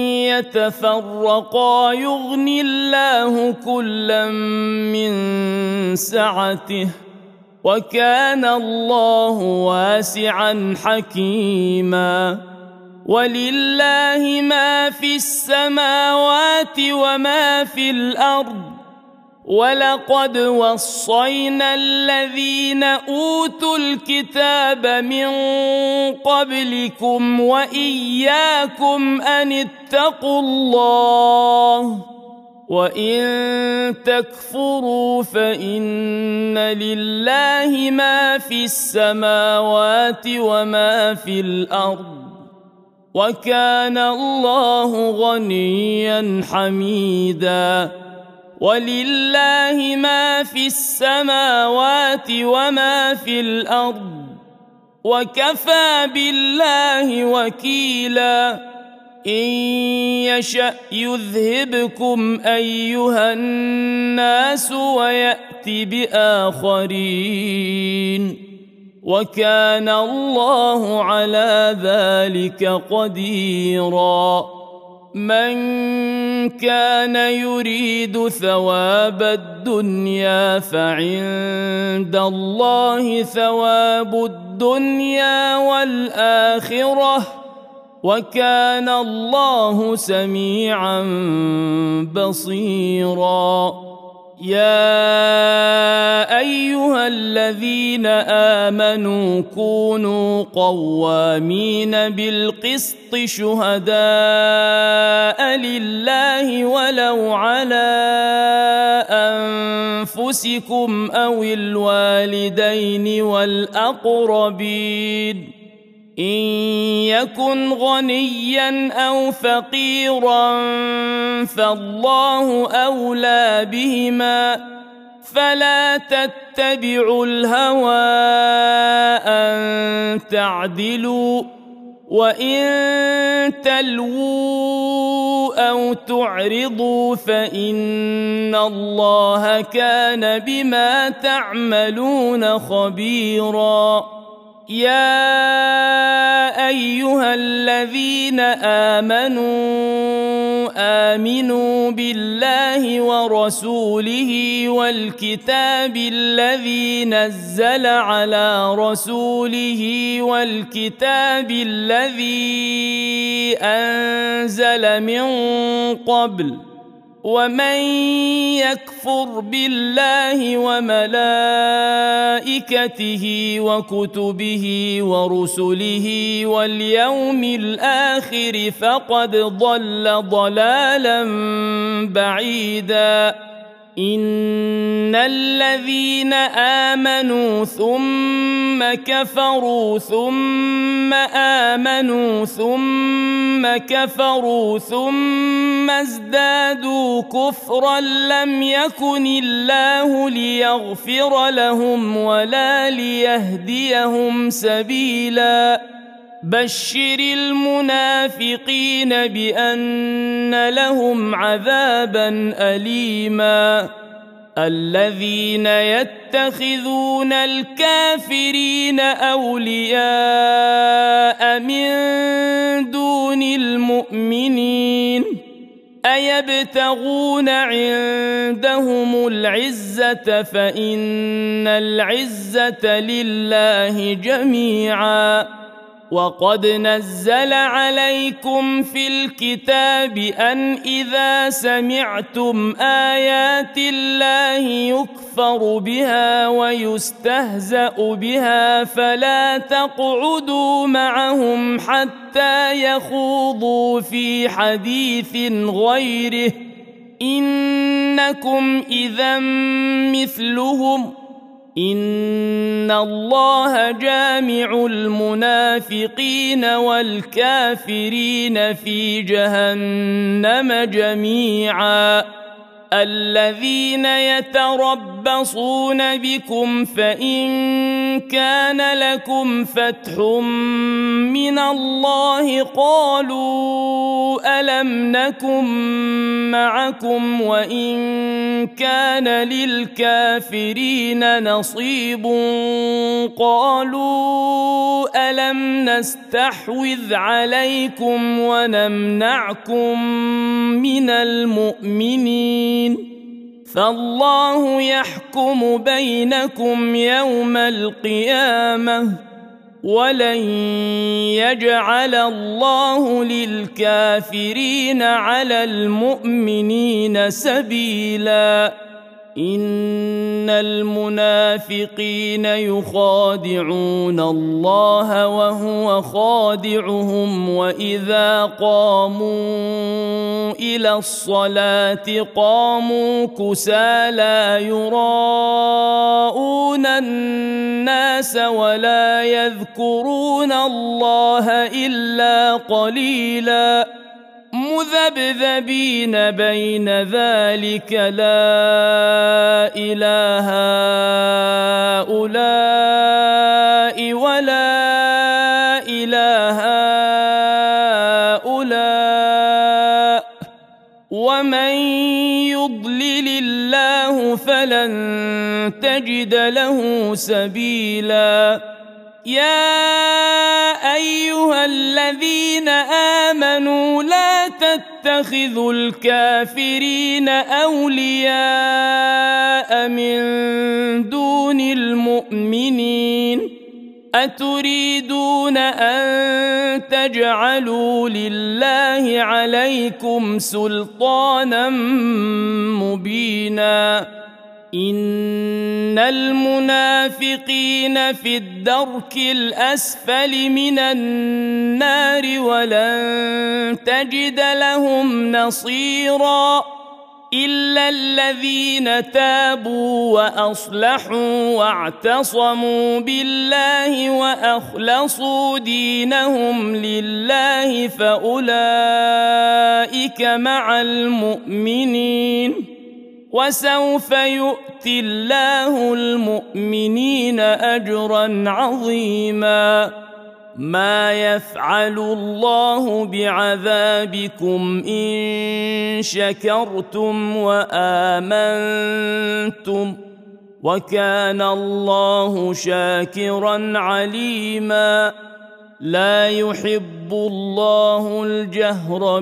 يتفرقا يغن الله كلا من سعته وكان الله واسعا حكيما ولله ما في السماوات وما في الأرض ولقد وصينا الذين أوتوا الكتاب من قبلكم وإياكم أن اتقوا الله وإن تكفروا فإن لله ما في السماوات وما في الأرض وكان الله غنيا حميدا ولله ما في السماوات وما في الأرض وكفى بالله وكيلا إن يشأ يذهبكم أيها الناس ويأت بآخرين وكان الله على ذلك قديرا من كان يريد ثواب الدنيا فعند الله ثواب الدنيا والآخرة وكان الله سميعا بصيرا يا أيها الذين آمنوا كونوا قوامين بالقسط شهداء لله ولو على أنفسكم أو الوالدين والأقربين إن يكن غنيا أو فقيرا فالله أولى بهما فلا تتبعوا الهوى أن تعدلوا وإن تلووا أو تعرضوا فإن الله كان بما تعملون خبيرا يا أيها الذين آمنوا بالله ورسوله والكتاب الذي نزل على رسوله والكتاب الذي أنزل من قبل ومن يكفر بالله وملائكته وكتبه ورسله واليوم الآخر فقد ضل ضلالا بعيدا إن الذين آمنوا ثم كفروا ثم آمنوا ثم كفروا ثم ازدادوا كفرا لم يكن الله ليغفر لهم ولا ليهديهم سبيلا بشر المنافقين بأن لهم عذابا أليما الذين يتخذون الكافرين أولياء من دون المؤمنين أيبتغون عندهم العزة فإن العزة لله جميعا وقد نزل عليكم في الكتاب أن إذا سمعتم آيات الله يكفر بها ويستهزأ بها فلا تقعدوا معهم حتى يخوضوا في حديث غيره إنكم إذا مثلهم إن الله جامع المنافقين والكافرين في جهنم جميعا الذين يتربصون بكم فإن كان لكم فتح من الله قالوا ألم نكن معكم وإن كان للكافرين نصيب قالوا ألم نستحوذ عليكم ونمنعكم من المؤمنين فالله يحكم بينكم يوم القيامة ولن يجعل الله للكافرين على المؤمنين سبيلا إن المنافقين يخادعون الله وهو خادعهم وإذا قاموا إلى الصلاة قاموا كسالى يراءون الناس ولا يذكرون الله إلا قليلا مذبذبين بين ذلك لا إله هؤلاء ولا إله هؤلاء ومن يضلل الله فلن تجد له سبيلا يا أيها الذين آمنوا لا تتخذوا الكافرين أولياء من دون المؤمنين أتريدون أن تجعلوا لله عليكم سلطانا مبينا إن المنافقين في الدرك الأسفل من النار ولن تجد لهم نصيرا إلا الذين تابوا وأصلحوا واعتصموا بالله وأخلصوا دينهم لله فأولئك مع المؤمنين وسوف يؤتي الله المؤمنين أجرا عظيما ما يفعل الله بعذابكم إن شكرتم وآمنتم وكان الله شاكرا عليما لا يحب الله الجهر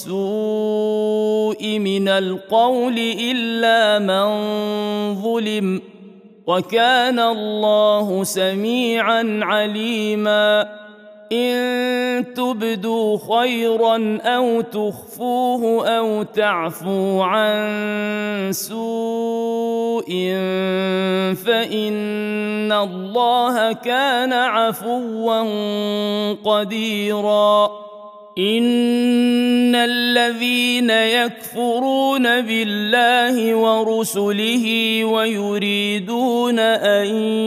بالسوء من القول إلا من ظلم وكان الله سميعا عليما إن تبدوا خيرا أو تخفوه أو تعفوا عن سوء فإن الله كان عفوا قديرا إن الذين يكفرون بالله ورسله ويريدون أن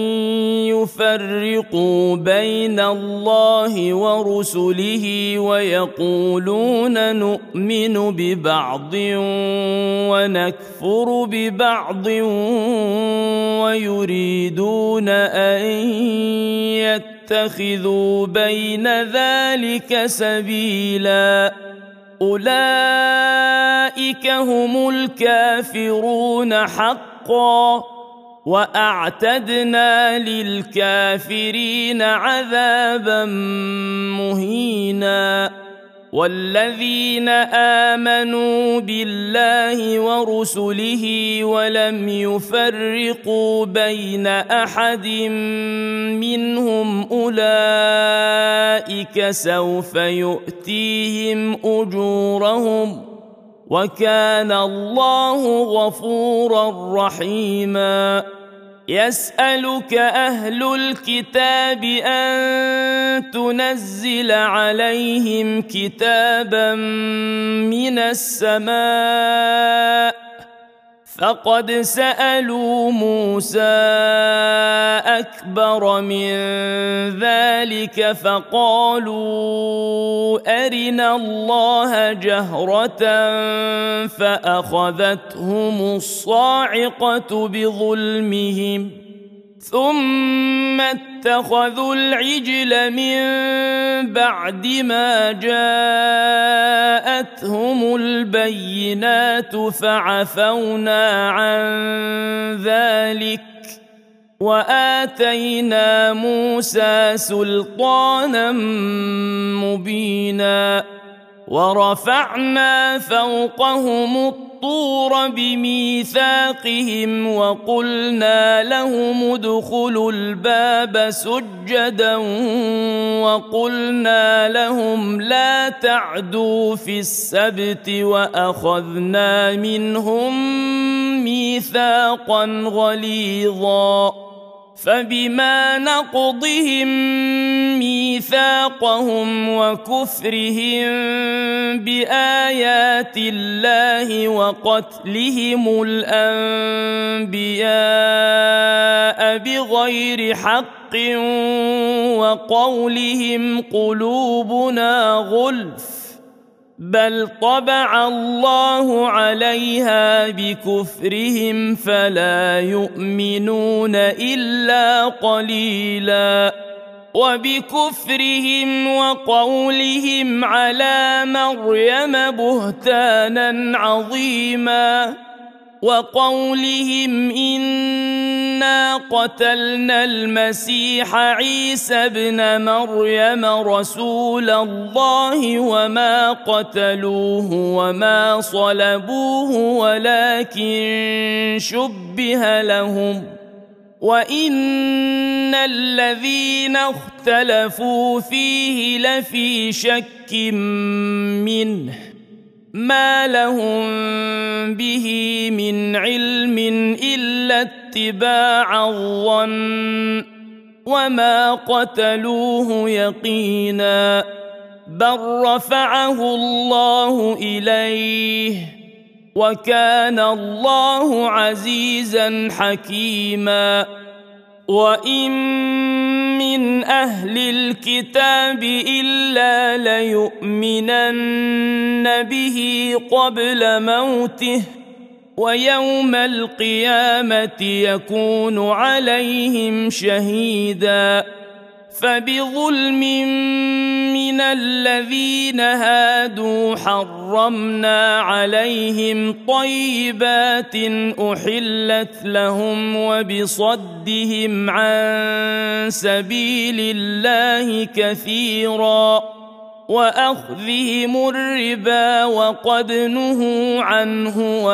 يفرقوا بين الله ورسله ويقولون نؤمن ببعض ونكفر ببعض ويريدون أن يتخذوا بين ذلك سبيلا أولئك هم الكافرون حقا وأعتدنا للكافرين عذابا مهينا والذين آمنوا بالله ورسله ولم يفرقوا بين أحد منهم أولئك سوف يؤتيهم أجورهم وكان الله غفورا رحيما يسألك أهل الكتاب أن تنزل عليهم كتابا من السماء فقد سألوا موسى أكبر من ذلك فقالوا أرنا الله جهرة فأخذتهم الصاعقة بظلمهم ثم اتخذوا العجل من بعد ما جاءتهم البينات فعفونا عن ذلك وآتينا موسى سلطانا مبينا ورفعنا فوقهم الطور بميثاقهم وقلنا لهم ادخلوا الباب سجدا وقلنا لهم لا تعدوا في السبت وأخذنا منهم ميثاقا غليظا فبما نقضهم ميثاقهم وكفرهم بآيات الله وقتلهم الأنبياء بغير حق وقولهم قلوبنا غلف بل طبع الله عليها بكفرهم فلا يؤمنون إلا قليلا وبكفرهم وقولهم على مريم بهتانا عظيما وقولهم إنا قتلنا المسيح عيسى ابن مريم رسول الله وما قتلوه وما صلبوه ولكن شبه لهم وإن الذين اختلفوا فيه لفي شك منه ما لهم به من علم إلا اتباع الظن وما قتلوه يقينا بل رفعه الله إليه وكان الله عزيزا حكيما وإن من أهل الكتاب إلا ليؤمنن به قبل موته ويوم القيامة يكون عليهم شهيدا فبظلم من الذين هادوا حرمنا عليهم طيبات أحلت لهم وبصدهم عن سبيل الله كثيرا وأخذهم الربا وقد نهوا عنه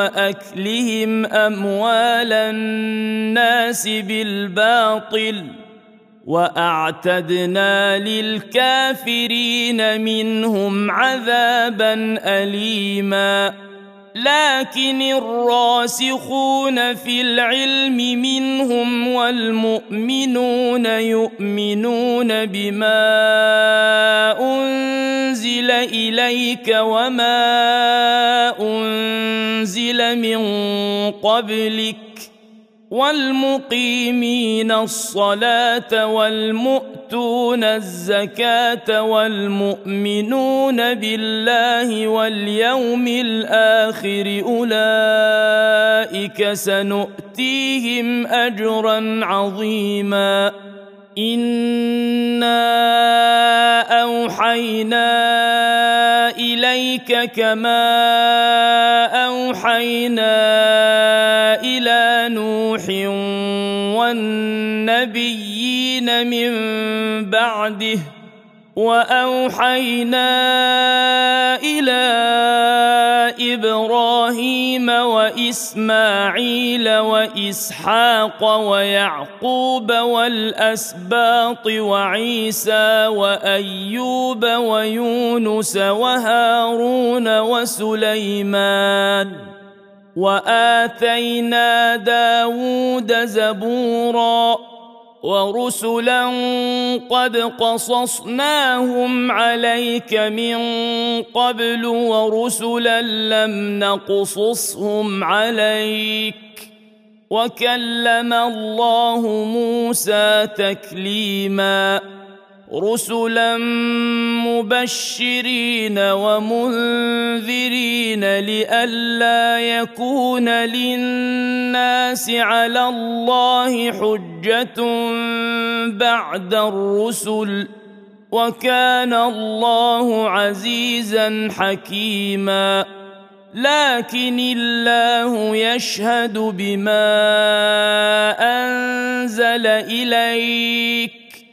وأكلهم أموال الناس بالباطل وأعتدنا للكافرين منهم عذابا أليما لكن الراسخون في العلم منهم والمؤمنون يؤمنون بما أنزل إليك وما أنزل من قبلك والمقيمين الصلاة والمؤتون الزكاة والمؤمنون بالله واليوم الآخر أولئك سنؤتيهم أجرا عظيما إنا أوحينا إليك كما أوحينا إلى نوح والنبيين من بعده وأوحينا إلى إبراهيم وإسماعيل وإسحاق ويعقوب والأسباط وعيسى وأيوب ويونس وهارون وسليمان وآتينا داود زبورا ورسلا قد قصصناهم عليك من قبل ورسلا لم نقصصهم عليك وكلم الله موسى تكليما رسلا مبشرين ومنذرين لئلا يكون للناس على الله حجة بعد الرسل وكان الله عزيزا حكيما لكن الله يشهد بما أنزل إليك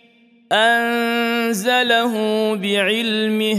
أنزله بعلمه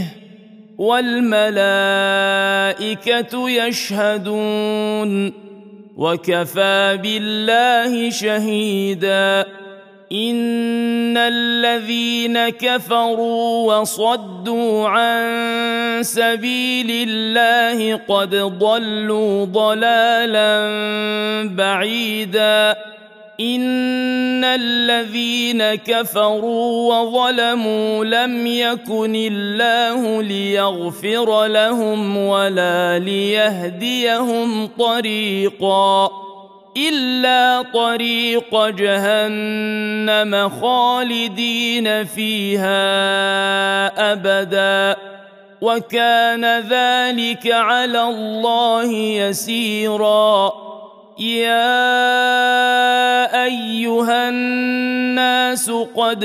والملائكة يشهدون وكفى بالله شهيدا إن الذين كفروا وصدوا عن سبيل الله قد ضلوا ضلالا بعيدا إن الذين كفروا وظلموا لم يكن الله ليغفر لهم ولا ليهديهم طريقا إلا طريق جهنم خالدين فيها أبدا وكان ذلك على الله يسيرا يا أيها الناس قد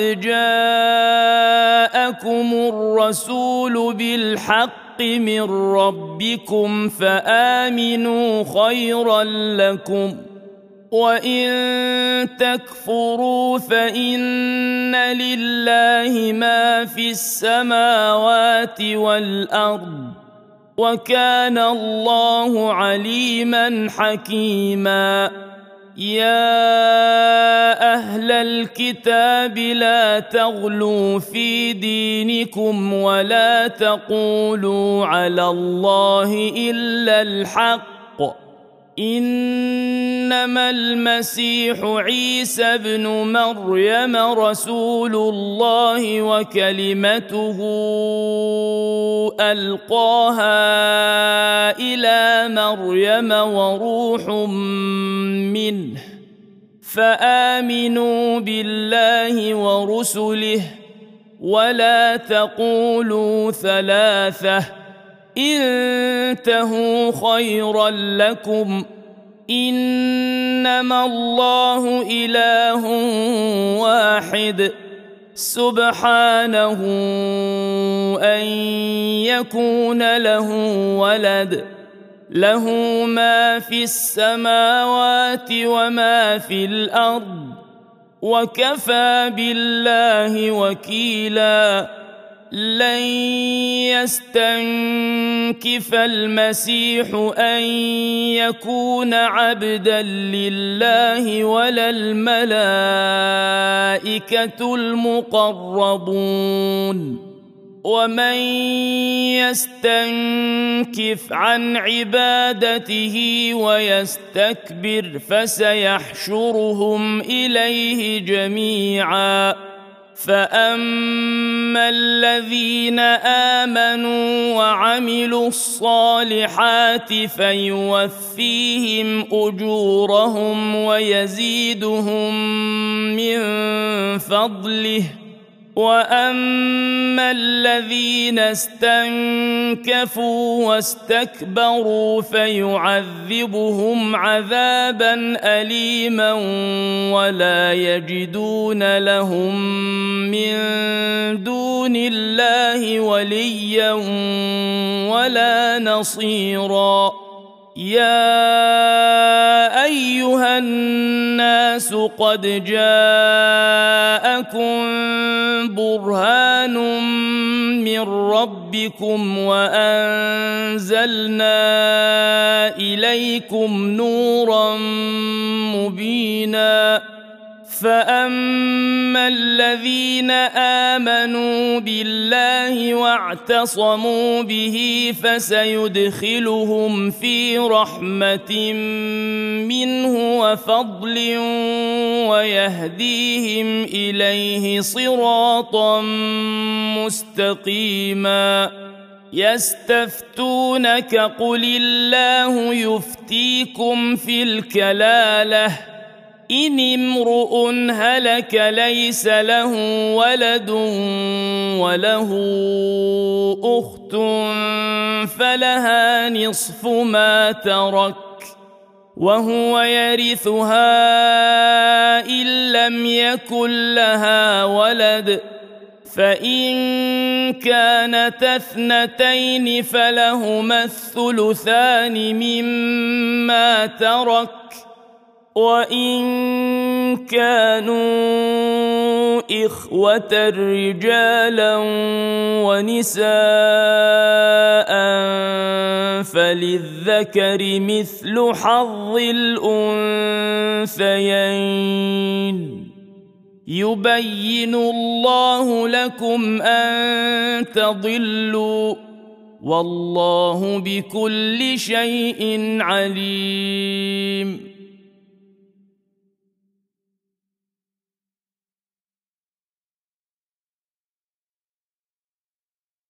جاءكم الرسول بالحق من ربكم فآمنوا خيرا لكم وإن تكفروا فإن لله ما في السماوات والأرض وكان الله عليما حكيما يا أهل الكتاب لا تغلوا في دينكم ولا تقولوا على الله إلا الحق إنما المسيح عيسى ابن مريم رسول الله وكلمته ألقاها إلى مريم وروح منه فآمنوا بالله ورسله ولا تقولوا ثلاثة انتهوا خيرا لكم إنما الله إله واحد سبحانه أن يكون له ولد له ما في السماوات وما في الأرض وكفى بالله وكيلا لن يستنكف المسيح أن يكون عبدا لله ولا الملائكة المقربون ومن يستنكف عن عبادته ويستكبر فسيحشرهم إليه جميعا فأما الذين آمنوا وعملوا الصالحات فيوفيهم أجورهم ويزيدهم من فضله وأما الذين استنكفوا واستكبروا فيعذبهم عذابا أليما ولا يجدون لهم من دون الله وليا ولا نصيرا يا أيها الناس قد جاءكم برهان من ربكم وأنزلنا إليكم نورا مبينا فأما الذين آمنوا بالله واعتصموا به فسيدخلهم في رحمة منه وفضل ويهديهم إليه صراطا مستقيما يستفتونك قل الله يفتيكم في الكلالة إن امرؤ هلك ليس له ولد وله أخت فلها نصف ما ترك وهو يرثها إن لم يكن لها ولد فإن كانتا اثنتين فلهما الثلثان مما ترك وإن كانوا إخوة رجالا ونساء فللذكر مثل حظ الأنثيين يبين الله لكم أن تضلوا والله بكل شيء عليم